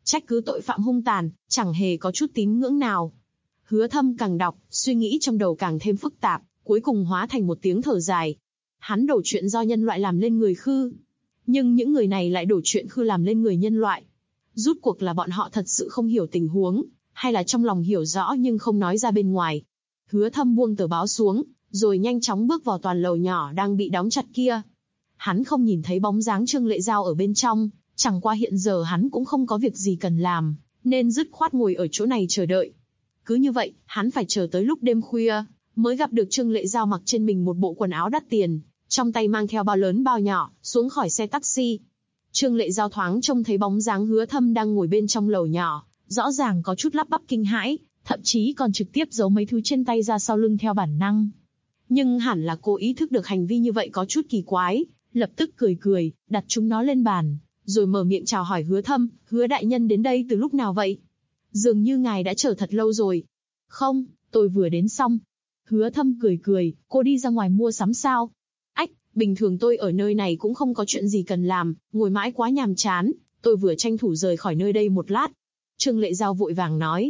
Speaker 2: Trách cứ tội phạm hung tàn, chẳng hề có chút tín ngưỡng nào. Hứa Thâm càng đọc, suy nghĩ trong đầu càng thêm phức tạp, cuối cùng hóa thành một tiếng thở dài. Hắn đổ chuyện do nhân loại làm lên người Khư. Nhưng những người này lại đổ chuyện Khư làm lên người nhân loại. Rút cuộc là bọn họ thật sự không hiểu tình huống, hay là trong lòng hiểu rõ nhưng không nói ra bên ngoài. Hứa Thâm buông tờ báo xuống, rồi nhanh chóng bước vào toàn lầu nhỏ đang bị đóng chặt kia. Hắn không nhìn thấy bóng dáng Trương Lệ Giao ở bên trong, chẳng qua hiện giờ hắn cũng không có việc gì cần làm, nên dứt khoát ngồi ở chỗ này chờ đợi. Cứ như vậy, hắn phải chờ tới lúc đêm khuya, mới gặp được Trương Lệ Giao mặc trên mình một bộ quần áo đắt tiền, trong tay mang theo bao lớn bao nhỏ, xuống khỏi xe taxi. Trương Lệ Giao thoáng trông thấy bóng dáng Hứa Thâm đang ngồi bên trong lầu nhỏ, rõ ràng có chút lắp bắp kinh hãi, thậm chí còn trực tiếp giấu mấy thứ trên tay ra sau lưng theo bản năng. Nhưng hẳn là cô ý thức được hành vi như vậy có chút kỳ quái, lập tức cười cười, đặt chúng nó lên bàn, rồi mở miệng chào hỏi Hứa Thâm, Hứa đại nhân đến đây từ lúc nào vậy? Dường như ngài đã chờ thật lâu rồi. Không, tôi vừa đến xong. Hứa Thâm cười cười, cô đi ra ngoài mua sắm sao? Ách, bình thường tôi ở nơi này cũng không có chuyện gì cần làm, ngồi mãi quá nhàm chán, tôi vừa tranh thủ rời khỏi nơi đây một lát. Trương Lệ Giao vội vàng nói.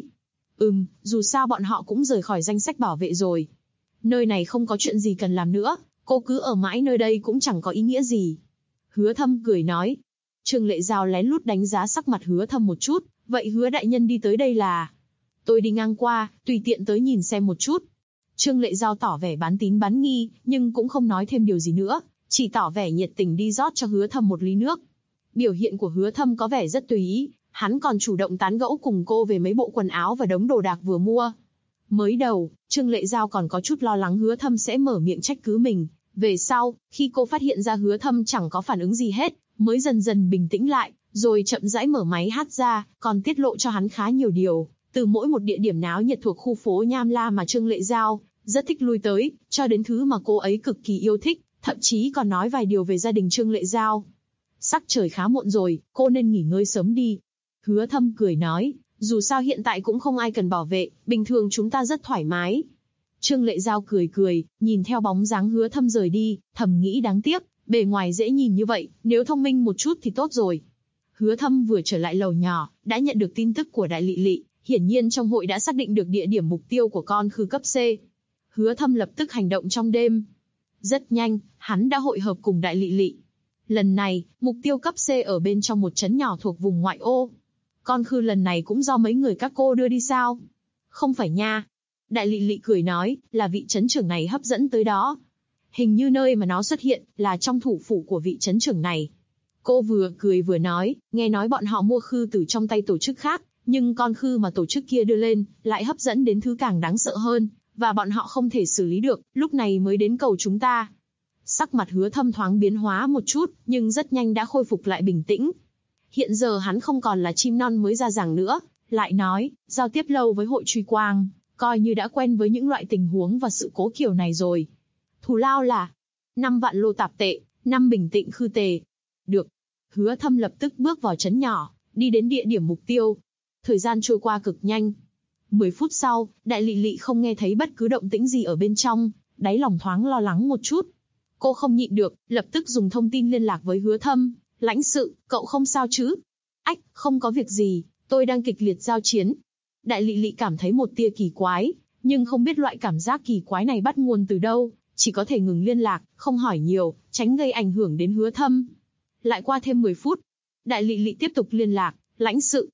Speaker 2: Dù sao bọn họ cũng rời khỏi danh sách bảo vệ rồi. Nơi này không có chuyện gì cần làm nữa, cô cứ ở mãi nơi đây cũng chẳng có ý nghĩa gì. Hứa Thâm cười nói. Trương Lệ Giao lén lút đánh giá sắc mặt Hứa Thâm một chút, vậy Hứa đại nhân đi tới đây là? Tôi đi ngang qua, tùy tiện tới nhìn xem một chút. Trương Lệ Giao tỏ vẻ bán tín bán nghi, nhưng cũng không nói thêm điều gì nữa, chỉ tỏ vẻ nhiệt tình đi rót cho Hứa Thâm một ly nước. Biểu hiện của Hứa Thâm có vẻ rất tùy ý, hắn còn chủ động tán gẫu cùng cô về mấy bộ quần áo và đống đồ đạc vừa mua. Mới đầu, Trương Lệ Giao còn có chút lo lắng Hứa Thâm sẽ mở miệng trách cứ mình. Về sau, khi cô phát hiện ra Hứa Thâm chẳng có phản ứng gì hết, mới dần dần bình tĩnh lại, rồi chậm rãi mở máy hát ra, còn tiết lộ cho hắn khá nhiều điều, từ mỗi một địa điểm náo nhiệt thuộc khu phố Nham La mà Trương Lệ Giao rất thích lui tới, cho đến thứ mà cô ấy cực kỳ yêu thích, thậm chí còn nói vài điều về gia đình Trương Lệ Giao. Sắc trời khá muộn rồi, cô nên nghỉ ngơi sớm đi. Hứa Thâm cười nói, dù sao hiện tại cũng không ai cần bảo vệ, bình thường chúng ta rất thoải mái. Trương Lệ Giao cười cười, nhìn theo bóng dáng Hứa Thâm rời đi, thầm nghĩ đáng tiếc, bề ngoài dễ nhìn như vậy, nếu thông minh một chút thì tốt rồi. Hứa Thâm vừa trở lại lầu nhỏ, đã nhận được tin tức của Đại Lị Lị, hiển nhiên trong hội đã xác định được địa điểm mục tiêu của con Khư cấp C. Hứa Thâm lập tức hành động trong đêm. Rất nhanh, hắn đã hội hợp cùng Đại Lị Lị. Lần này, mục tiêu cấp C ở bên trong một trấn nhỏ thuộc vùng ngoại ô. Con Khư lần này cũng do mấy người các cô đưa đi sao? Không phải nha. Đại Lị Lị cười nói, là vị trấn trưởng này hấp dẫn tới đó. Hình như nơi mà nó xuất hiện là trong thủ phủ của vị trấn trưởng này. Cô vừa cười vừa nói, nghe nói bọn họ mua Khư từ trong tay tổ chức khác, nhưng con Khư mà tổ chức kia đưa lên lại hấp dẫn đến thứ càng đáng sợ hơn, và bọn họ không thể xử lý được, lúc này mới đến cầu chúng ta. Sắc mặt Hứa Thâm thoáng biến hóa một chút, nhưng rất nhanh đã khôi phục lại bình tĩnh. Hiện giờ hắn không còn là chim non mới ra giảng nữa, lại nói, giao tiếp lâu với hội truy quang, coi như đã quen với những loại tình huống và sự cố kiểu này rồi. Thù lao là 5 vạn lô tạp tệ, 5 bình tịnh Khư tề. Được. Hứa Thâm lập tức bước vào trấn nhỏ, đi đến địa điểm mục tiêu. Thời gian trôi qua cực nhanh. 10 phút sau, Đại Lị Lị không nghe thấy bất cứ động tĩnh gì ở bên trong, đáy lòng thoáng lo lắng một chút. Cô không nhịn được, lập tức dùng thông tin liên lạc với Hứa Thâm. Lãnh sự, cậu không sao chứ? Ách, không có việc gì, tôi đang kịch liệt giao chiến. Đại Lị Lị cảm thấy một tia kỳ quái, nhưng không biết loại cảm giác kỳ quái này bắt nguồn từ đâu, chỉ có thể ngừng liên lạc, không hỏi nhiều, tránh gây ảnh hưởng đến Hứa Thâm. Lại qua thêm 10 phút, Đại Lị Lị tiếp tục liên lạc, lãnh sự.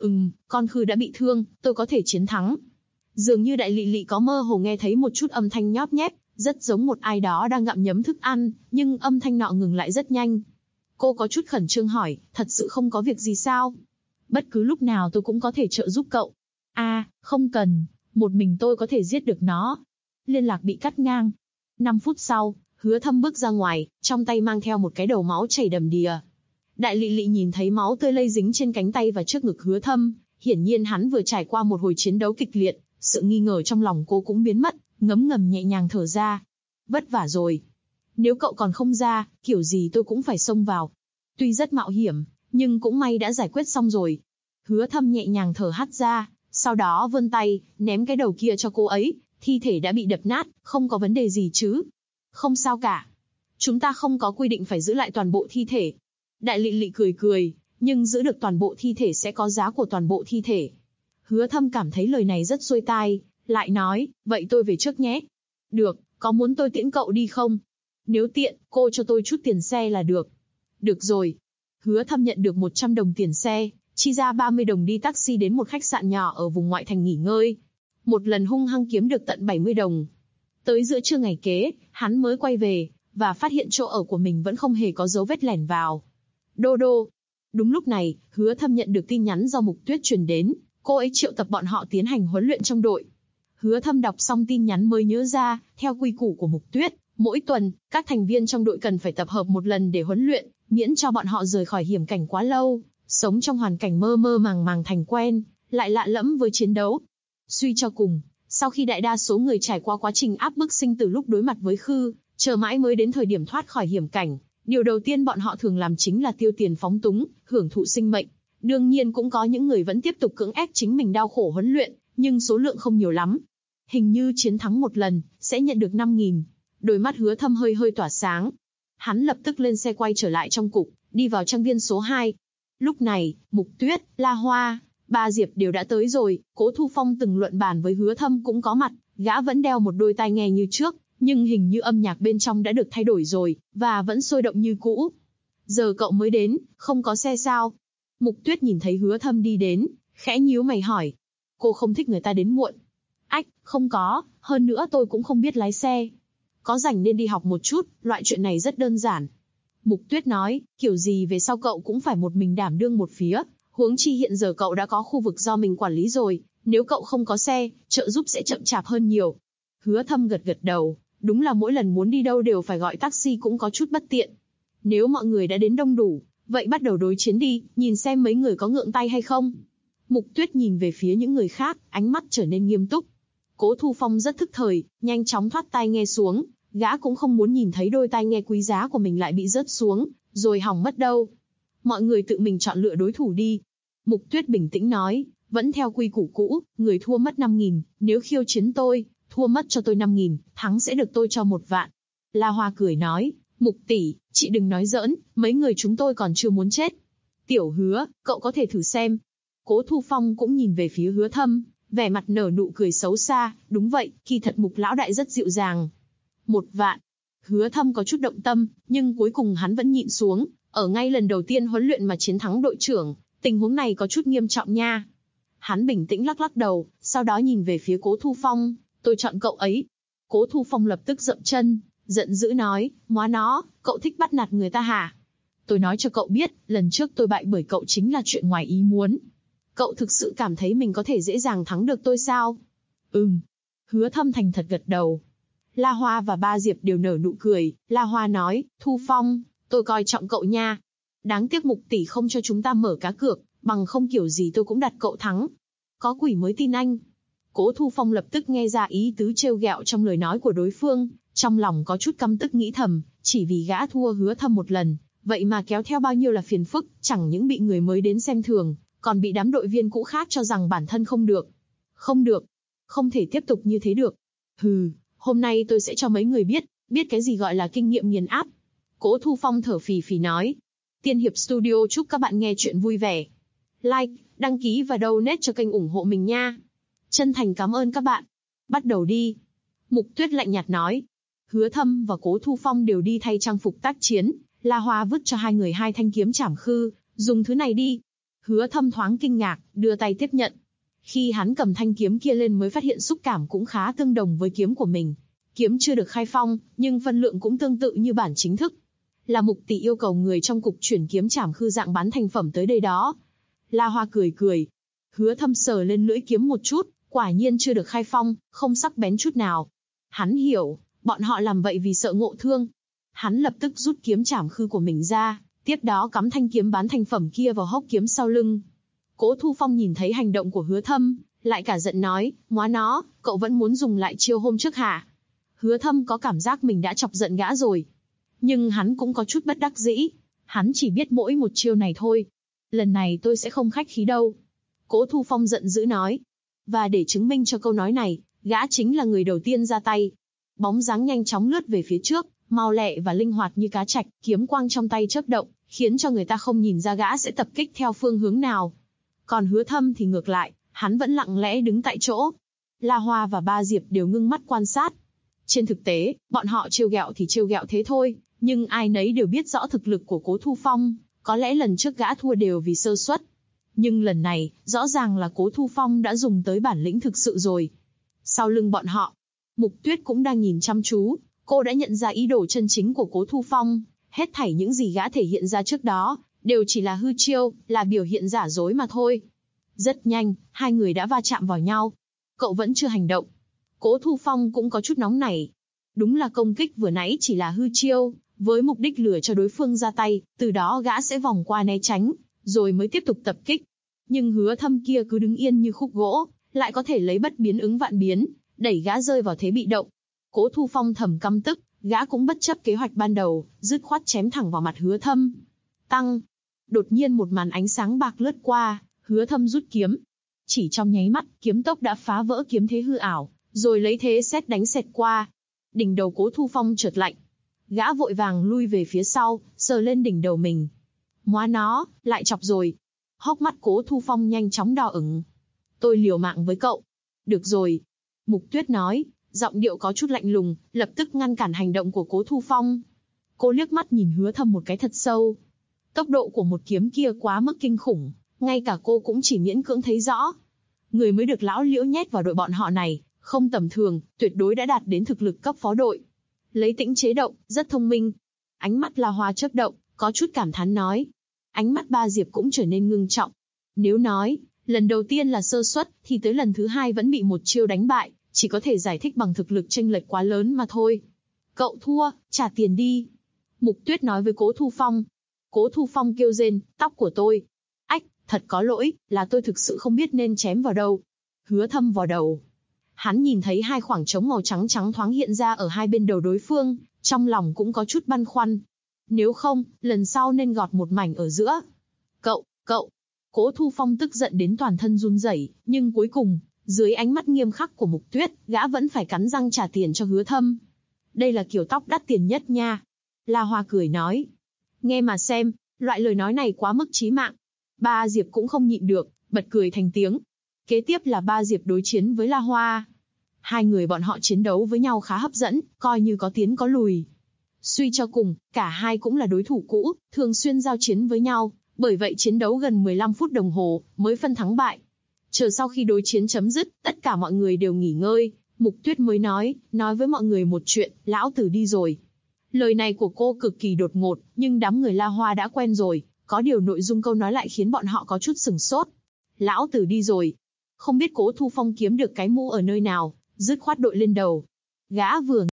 Speaker 2: Con Khư đã bị thương, tôi có thể chiến thắng. Dường như Đại Lị Lị có mơ hồ nghe thấy một chút âm thanh nhóp nhép, rất giống một ai đó đang gặm nhấm thức ăn, nhưng âm thanh nọ ngừng lại rất nhanh. Cô có chút khẩn trương hỏi, thật sự không có việc gì sao? Bất cứ lúc nào tôi cũng có thể trợ giúp cậu. Không cần, một mình tôi có thể giết được nó. Liên lạc bị cắt ngang. 5 phút sau, Hứa Thâm bước ra ngoài, trong tay mang theo một cái đầu máu chảy đầm đìa. Đại Lị Lị nhìn thấy máu tươi lây dính trên cánh tay và trước ngực Hứa Thâm, hiển nhiên hắn vừa trải qua một hồi chiến đấu kịch liệt, sự nghi ngờ trong lòng cô cũng biến mất, ngấm ngầm nhẹ nhàng thở ra. Vất vả rồi. Nếu cậu còn không ra, kiểu gì tôi cũng phải xông vào. Tuy rất mạo hiểm, nhưng cũng may đã giải quyết xong rồi. Hứa Thâm nhẹ nhàng thở hắt ra, sau đó vươn tay, ném cái đầu kia cho cô ấy, thi thể đã bị đập nát, không có vấn đề gì chứ? Không sao cả. Chúng ta không có quy định phải giữ lại toàn bộ thi thể. Đại Lị Lị cười cười, nhưng giữ được toàn bộ thi thể sẽ có giá của toàn bộ thi thể. Hứa Thâm cảm thấy lời này rất xuôi tai, lại nói, vậy tôi về trước nhé. Được, có muốn tôi tiễn cậu đi không? Nếu tiện, cô cho tôi chút tiền xe là được. Được rồi. Hứa Thâm nhận được 100 đồng tiền xe, chi ra 30 đồng đi taxi đến một khách sạn nhỏ ở vùng ngoại thành nghỉ ngơi. Một lần hung hăng kiếm được tận 70 đồng. Tới giữa trưa ngày kế, hắn mới quay về, và phát hiện chỗ ở của mình vẫn không hề có dấu vết lẻn vào. Đô đô. Đúng lúc này, Hứa Thâm nhận được tin nhắn do Mục Tuyết truyền đến, cô ấy triệu tập bọn họ tiến hành huấn luyện trong đội. Hứa Thâm đọc xong tin nhắn mới nhớ ra, theo quy củ của Mục Tuyết, mỗi tuần, các thành viên trong đội cần phải tập hợp một lần để huấn luyện, miễn cho bọn họ rời khỏi hiểm cảnh quá lâu, sống trong hoàn cảnh mơ mơ màng màng thành quen, lại lạ lẫm với chiến đấu. Suy cho cùng, sau khi đại đa số người trải qua quá trình áp bức sinh tử lúc đối mặt với Khư, chờ mãi mới đến thời điểm thoát khỏi hiểm cảnh, điều đầu tiên bọn họ thường làm chính là tiêu tiền phóng túng, hưởng thụ sinh mệnh. Đương nhiên cũng có những người vẫn tiếp tục cưỡng ép chính mình đau khổ huấn luyện, nhưng số lượng không nhiều lắm. Hình như chiến thắng một lần, sẽ nhận được 5.000. Đôi mắt Hứa Thâm hơi hơi tỏa sáng. Hắn lập tức lên xe quay trở lại trong cục, đi vào trang viên số 2. Lúc này, Mục Tuyết, La Hoa, Ba Diệp đều đã tới rồi, Cố Thu Phong từng luận bàn với Hứa Thâm cũng có mặt, gã vẫn đeo một đôi tai nghe như trước, nhưng hình như âm nhạc bên trong đã được thay đổi rồi, và vẫn sôi động như cũ. Giờ cậu mới đến, không có xe sao? Mục Tuyết nhìn thấy Hứa Thâm đi đến, khẽ nhíu mày hỏi. Cô không thích người ta đến muộn. Ách, không có, hơn nữa tôi cũng không biết lái xe. Có rảnh nên đi học một chút, loại chuyện này rất đơn giản. Mục Tuyết nói, kiểu gì về sau cậu cũng phải một mình đảm đương một phía, huống chi hiện giờ cậu đã có khu vực do mình quản lý rồi, nếu cậu không có xe, trợ giúp sẽ chậm chạp hơn nhiều. Hứa Thâm gật gật đầu, đúng là mỗi lần muốn đi đâu đều phải gọi taxi cũng có chút bất tiện. Nếu mọi người đã đến đông đủ, vậy bắt đầu đối chiến đi, nhìn xem mấy người có ngượng tay hay không. Mục Tuyết nhìn về phía những người khác, ánh mắt trở nên nghiêm túc. Cố Thu Phong rất thức thời, nhanh chóng thoát tai nghe xuống, gã cũng không muốn nhìn thấy đôi tai nghe quý giá của mình lại bị rớt xuống, rồi hỏng mất đâu. Mọi người tự mình chọn lựa đối thủ đi. Mục Tuyết bình tĩnh nói, vẫn theo quy củ cũ, người thua mất 5.000, nếu khiêu chiến tôi, thua mất cho tôi 5.000, thắng sẽ được tôi cho 1 vạn. La Hoa cười nói, Mục tỷ, chị đừng nói giỡn, mấy người chúng tôi còn chưa muốn chết. Tiểu Hứa, cậu có thể thử xem. Cố Thu Phong cũng nhìn về phía Hứa Thâm, vẻ mặt nở nụ cười xấu xa, đúng vậy, kỳ thật Mục lão đại rất dịu dàng. 1 vạn. Hứa Thâm có chút động tâm, nhưng cuối cùng hắn vẫn nhịn xuống, ở ngay lần đầu tiên huấn luyện mà chiến thắng đội trưởng, tình huống này có chút nghiêm trọng nha. Hắn bình tĩnh lắc lắc đầu, sau đó nhìn về phía Cố Thu Phong, tôi chọn cậu ấy. Cố Thu Phong lập tức dậm chân, giận dữ nói, móa nó, cậu thích bắt nạt người ta hả? Tôi nói cho cậu biết, lần trước tôi bại bởi cậu chính là chuyện ngoài ý muốn. Cậu thực sự cảm thấy mình có thể dễ dàng thắng được tôi sao? Hứa Thâm thành thật gật đầu. La Hoa và Ba Diệp đều nở nụ cười, La Hoa nói, Thu Phong, tôi coi trọng cậu nha. Đáng tiếc Mục tỷ không cho chúng ta mở cá cược, bằng không kiểu gì tôi cũng đặt cậu thắng. Có quỷ mới tin anh. Cố Thu Phong lập tức nghe ra ý tứ trêu ghẹo trong lời nói của đối phương, trong lòng có chút căm tức nghĩ thầm, chỉ vì gã thua Hứa Thâm một lần, vậy mà kéo theo bao nhiêu là phiền phức, chẳng những bị người mới đến xem thường, còn bị đám đội viên cũ khác cho rằng bản thân không được. Không được. Không thể tiếp tục như thế được. Hôm nay tôi sẽ cho mấy người biết cái gì gọi là kinh nghiệm nghiền áp. Cố Thu Phong thở phì phì nói. Tiên Hiệp Studio chúc các bạn nghe chuyện vui vẻ. Like, đăng ký và donate cho kênh ủng hộ mình nha. Chân thành cảm ơn các bạn. Bắt đầu đi. Mục Tuyết lạnh nhạt nói. Hứa Thâm và Cố Thu Phong đều đi thay trang phục tác chiến. La Hoa vứt cho hai người 2 thanh kiếm trảm khư, dùng thứ này đi. Hứa Thâm thoáng kinh ngạc, đưa tay tiếp nhận. Khi hắn cầm thanh kiếm kia lên mới phát hiện xúc cảm cũng khá tương đồng với kiếm của mình. Kiếm chưa được khai phong, nhưng phân lượng cũng tương tự như bản chính thức. Là Mục tỷ yêu cầu người trong cục chuyển kiếm trảm khư dạng bán thành phẩm tới đây đó. La Hoa cười cười. Hứa Thâm sờ lên lưỡi kiếm một chút, quả nhiên chưa được khai phong, không sắc bén chút nào. Hắn hiểu, bọn họ làm vậy vì sợ ngộ thương. Hắn lập tức rút kiếm trảm khư của mình ra, tiếp đó cắm thanh kiếm bán thành phẩm kia vào hốc kiếm sau lưng. Cố Thu Phong nhìn thấy hành động của Hứa Thâm, lại cả giận nói, móa nó, cậu vẫn muốn dùng lại chiêu hôm trước hả? Hứa Thâm có cảm giác mình đã chọc giận gã rồi. Nhưng hắn cũng có chút bất đắc dĩ. Hắn chỉ biết mỗi một chiêu này thôi. Lần này tôi sẽ không khách khí đâu. Cố Thu Phong giận dữ nói. Và để chứng minh cho câu nói này, gã chính là người đầu tiên ra tay. Bóng dáng nhanh chóng lướt về phía trước, mau lẹ và linh hoạt như cá trạch, kiếm quang trong tay chớp động, khiến cho người ta không nhìn ra gã sẽ tập kích theo phương hướng nào. Còn Hứa Thâm thì ngược lại, hắn vẫn lặng lẽ đứng tại chỗ. La Hoa và Ba Diệp đều ngưng mắt quan sát. Trên thực tế, bọn họ trêu ghẹo thì trêu ghẹo thế thôi, nhưng ai nấy đều biết rõ thực lực của Cố Thu Phong, có lẽ lần trước gã thua đều vì sơ suất. Nhưng lần này, rõ ràng là Cố Thu Phong đã dùng tới bản lĩnh thực sự rồi. Sau lưng bọn họ, Mục Tuyết cũng đang nhìn chăm chú, cô đã nhận ra ý đồ chân chính của Cố Thu Phong, hết thảy những gì gã thể hiện ra trước đó, đều chỉ là hư chiêu, là biểu hiện giả dối mà thôi. Rất nhanh, hai người đã va chạm vào nhau. Cậu vẫn chưa hành động. Cố Thu Phong cũng có chút nóng nảy. Đúng là công kích vừa nãy chỉ là hư chiêu, với mục đích lừa cho đối phương ra tay, từ đó gã sẽ vòng qua né tránh, rồi mới tiếp tục tập kích. Nhưng Hứa Thâm kia cứ đứng yên như khúc gỗ, lại có thể lấy bất biến ứng vạn biến, đẩy gã rơi vào thế bị động. Cố Thu Phong thầm căm tức, gã cũng bất chấp kế hoạch ban đầu, dứt khoát chém thẳng vào mặt Hứa Thâm. Tăng! Đột nhiên một màn ánh sáng bạc lướt qua, Hứa Thâm rút kiếm. Chỉ trong nháy mắt, kiếm tốc đã phá vỡ kiếm thế hư ảo, rồi lấy thế sét đánh xẹt qua. Đỉnh đầu Cố Thu Phong chợt lạnh. Gã vội vàng lui về phía sau, sờ lên đỉnh đầu mình. Móa nó, lại chọc rồi. Hốc mắt Cố Thu Phong nhanh chóng đỏ ửng. Tôi liều mạng với cậu. Được rồi. Mục Tuyết nói, giọng điệu có chút lạnh lùng, lập tức ngăn cản hành động của Cố Thu Phong. Cô liếc mắt nhìn Hứa Thâm một cái thật sâu. Tốc độ của một kiếm kia quá mức kinh khủng, ngay cả cô cũng chỉ miễn cưỡng thấy rõ. Người mới được lão Liễu nhét vào đội bọn họ này, không tầm thường, tuyệt đối đã đạt đến thực lực cấp phó đội. Lấy tĩnh chế động, rất thông minh. Ánh mắt La Hoa chớp động, có chút cảm thán nói. Ánh mắt Ba Diệp cũng trở nên ngưng trọng. Nếu nói, lần đầu tiên là sơ suất, thì tới lần thứ hai vẫn bị một chiêu đánh bại, chỉ có thể giải thích bằng thực lực chênh lệch quá lớn mà thôi. Cậu thua, trả tiền đi. Mục Tuyết nói với Cố Thu Phong. Cố Thu Phong kêu rên, tóc của tôi. Ách, thật có lỗi, là tôi thực sự không biết nên chém vào đâu. Hứa Thâm vào đầu. Hắn nhìn thấy hai khoảng trống màu trắng trắng thoáng hiện ra ở hai bên đầu đối phương, trong lòng cũng có chút băn khoăn. Nếu không, lần sau nên gọt một mảnh ở giữa. Cậu. Cố Thu Phong tức giận đến toàn thân run rẩy, nhưng cuối cùng, dưới ánh mắt nghiêm khắc của Mục Tuyết, gã vẫn phải cắn răng trả tiền cho Hứa Thâm. Đây là kiểu tóc đắt tiền nhất nha. La Hoa cười nói. Nghe mà xem, loại lời nói này quá mức chí mạng. Ba Diệp cũng không nhịn được, bật cười thành tiếng. Kế tiếp là Ba Diệp đối chiến với La Hoa. Hai người bọn họ chiến đấu với nhau khá hấp dẫn, coi như có tiến có lùi. Suy cho cùng, cả hai cũng là đối thủ cũ, thường xuyên giao chiến với nhau, bởi vậy chiến đấu gần 15 phút đồng hồ, mới phân thắng bại. Chờ sau khi đối chiến chấm dứt, tất cả mọi người đều nghỉ ngơi, Mục Tuyết mới nói với mọi người một chuyện, lão tử đi rồi. Lời này của cô cực kỳ đột ngột, nhưng đám người La Hoa đã quen rồi, có điều nội dung câu nói lại khiến bọn họ có chút sửng sốt. Lão tử đi rồi. Không biết Cố Thu Phong kiếm được cái mũ ở nơi nào, dứt khoát đội lên đầu. Gã vừa.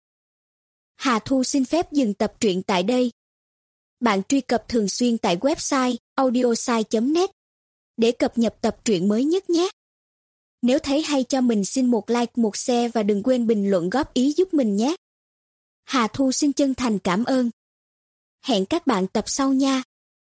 Speaker 3: Hà Thu xin phép dừng tập truyện tại đây. Bạn truy cập thường xuyên tại website audiosai.net để cập nhật tập truyện mới nhất nhé. Nếu thấy hay cho mình xin một like, một share và đừng quên bình luận góp ý giúp mình nhé. Hà Thu xin chân thành cảm ơn. Hẹn các bạn tập sau nha.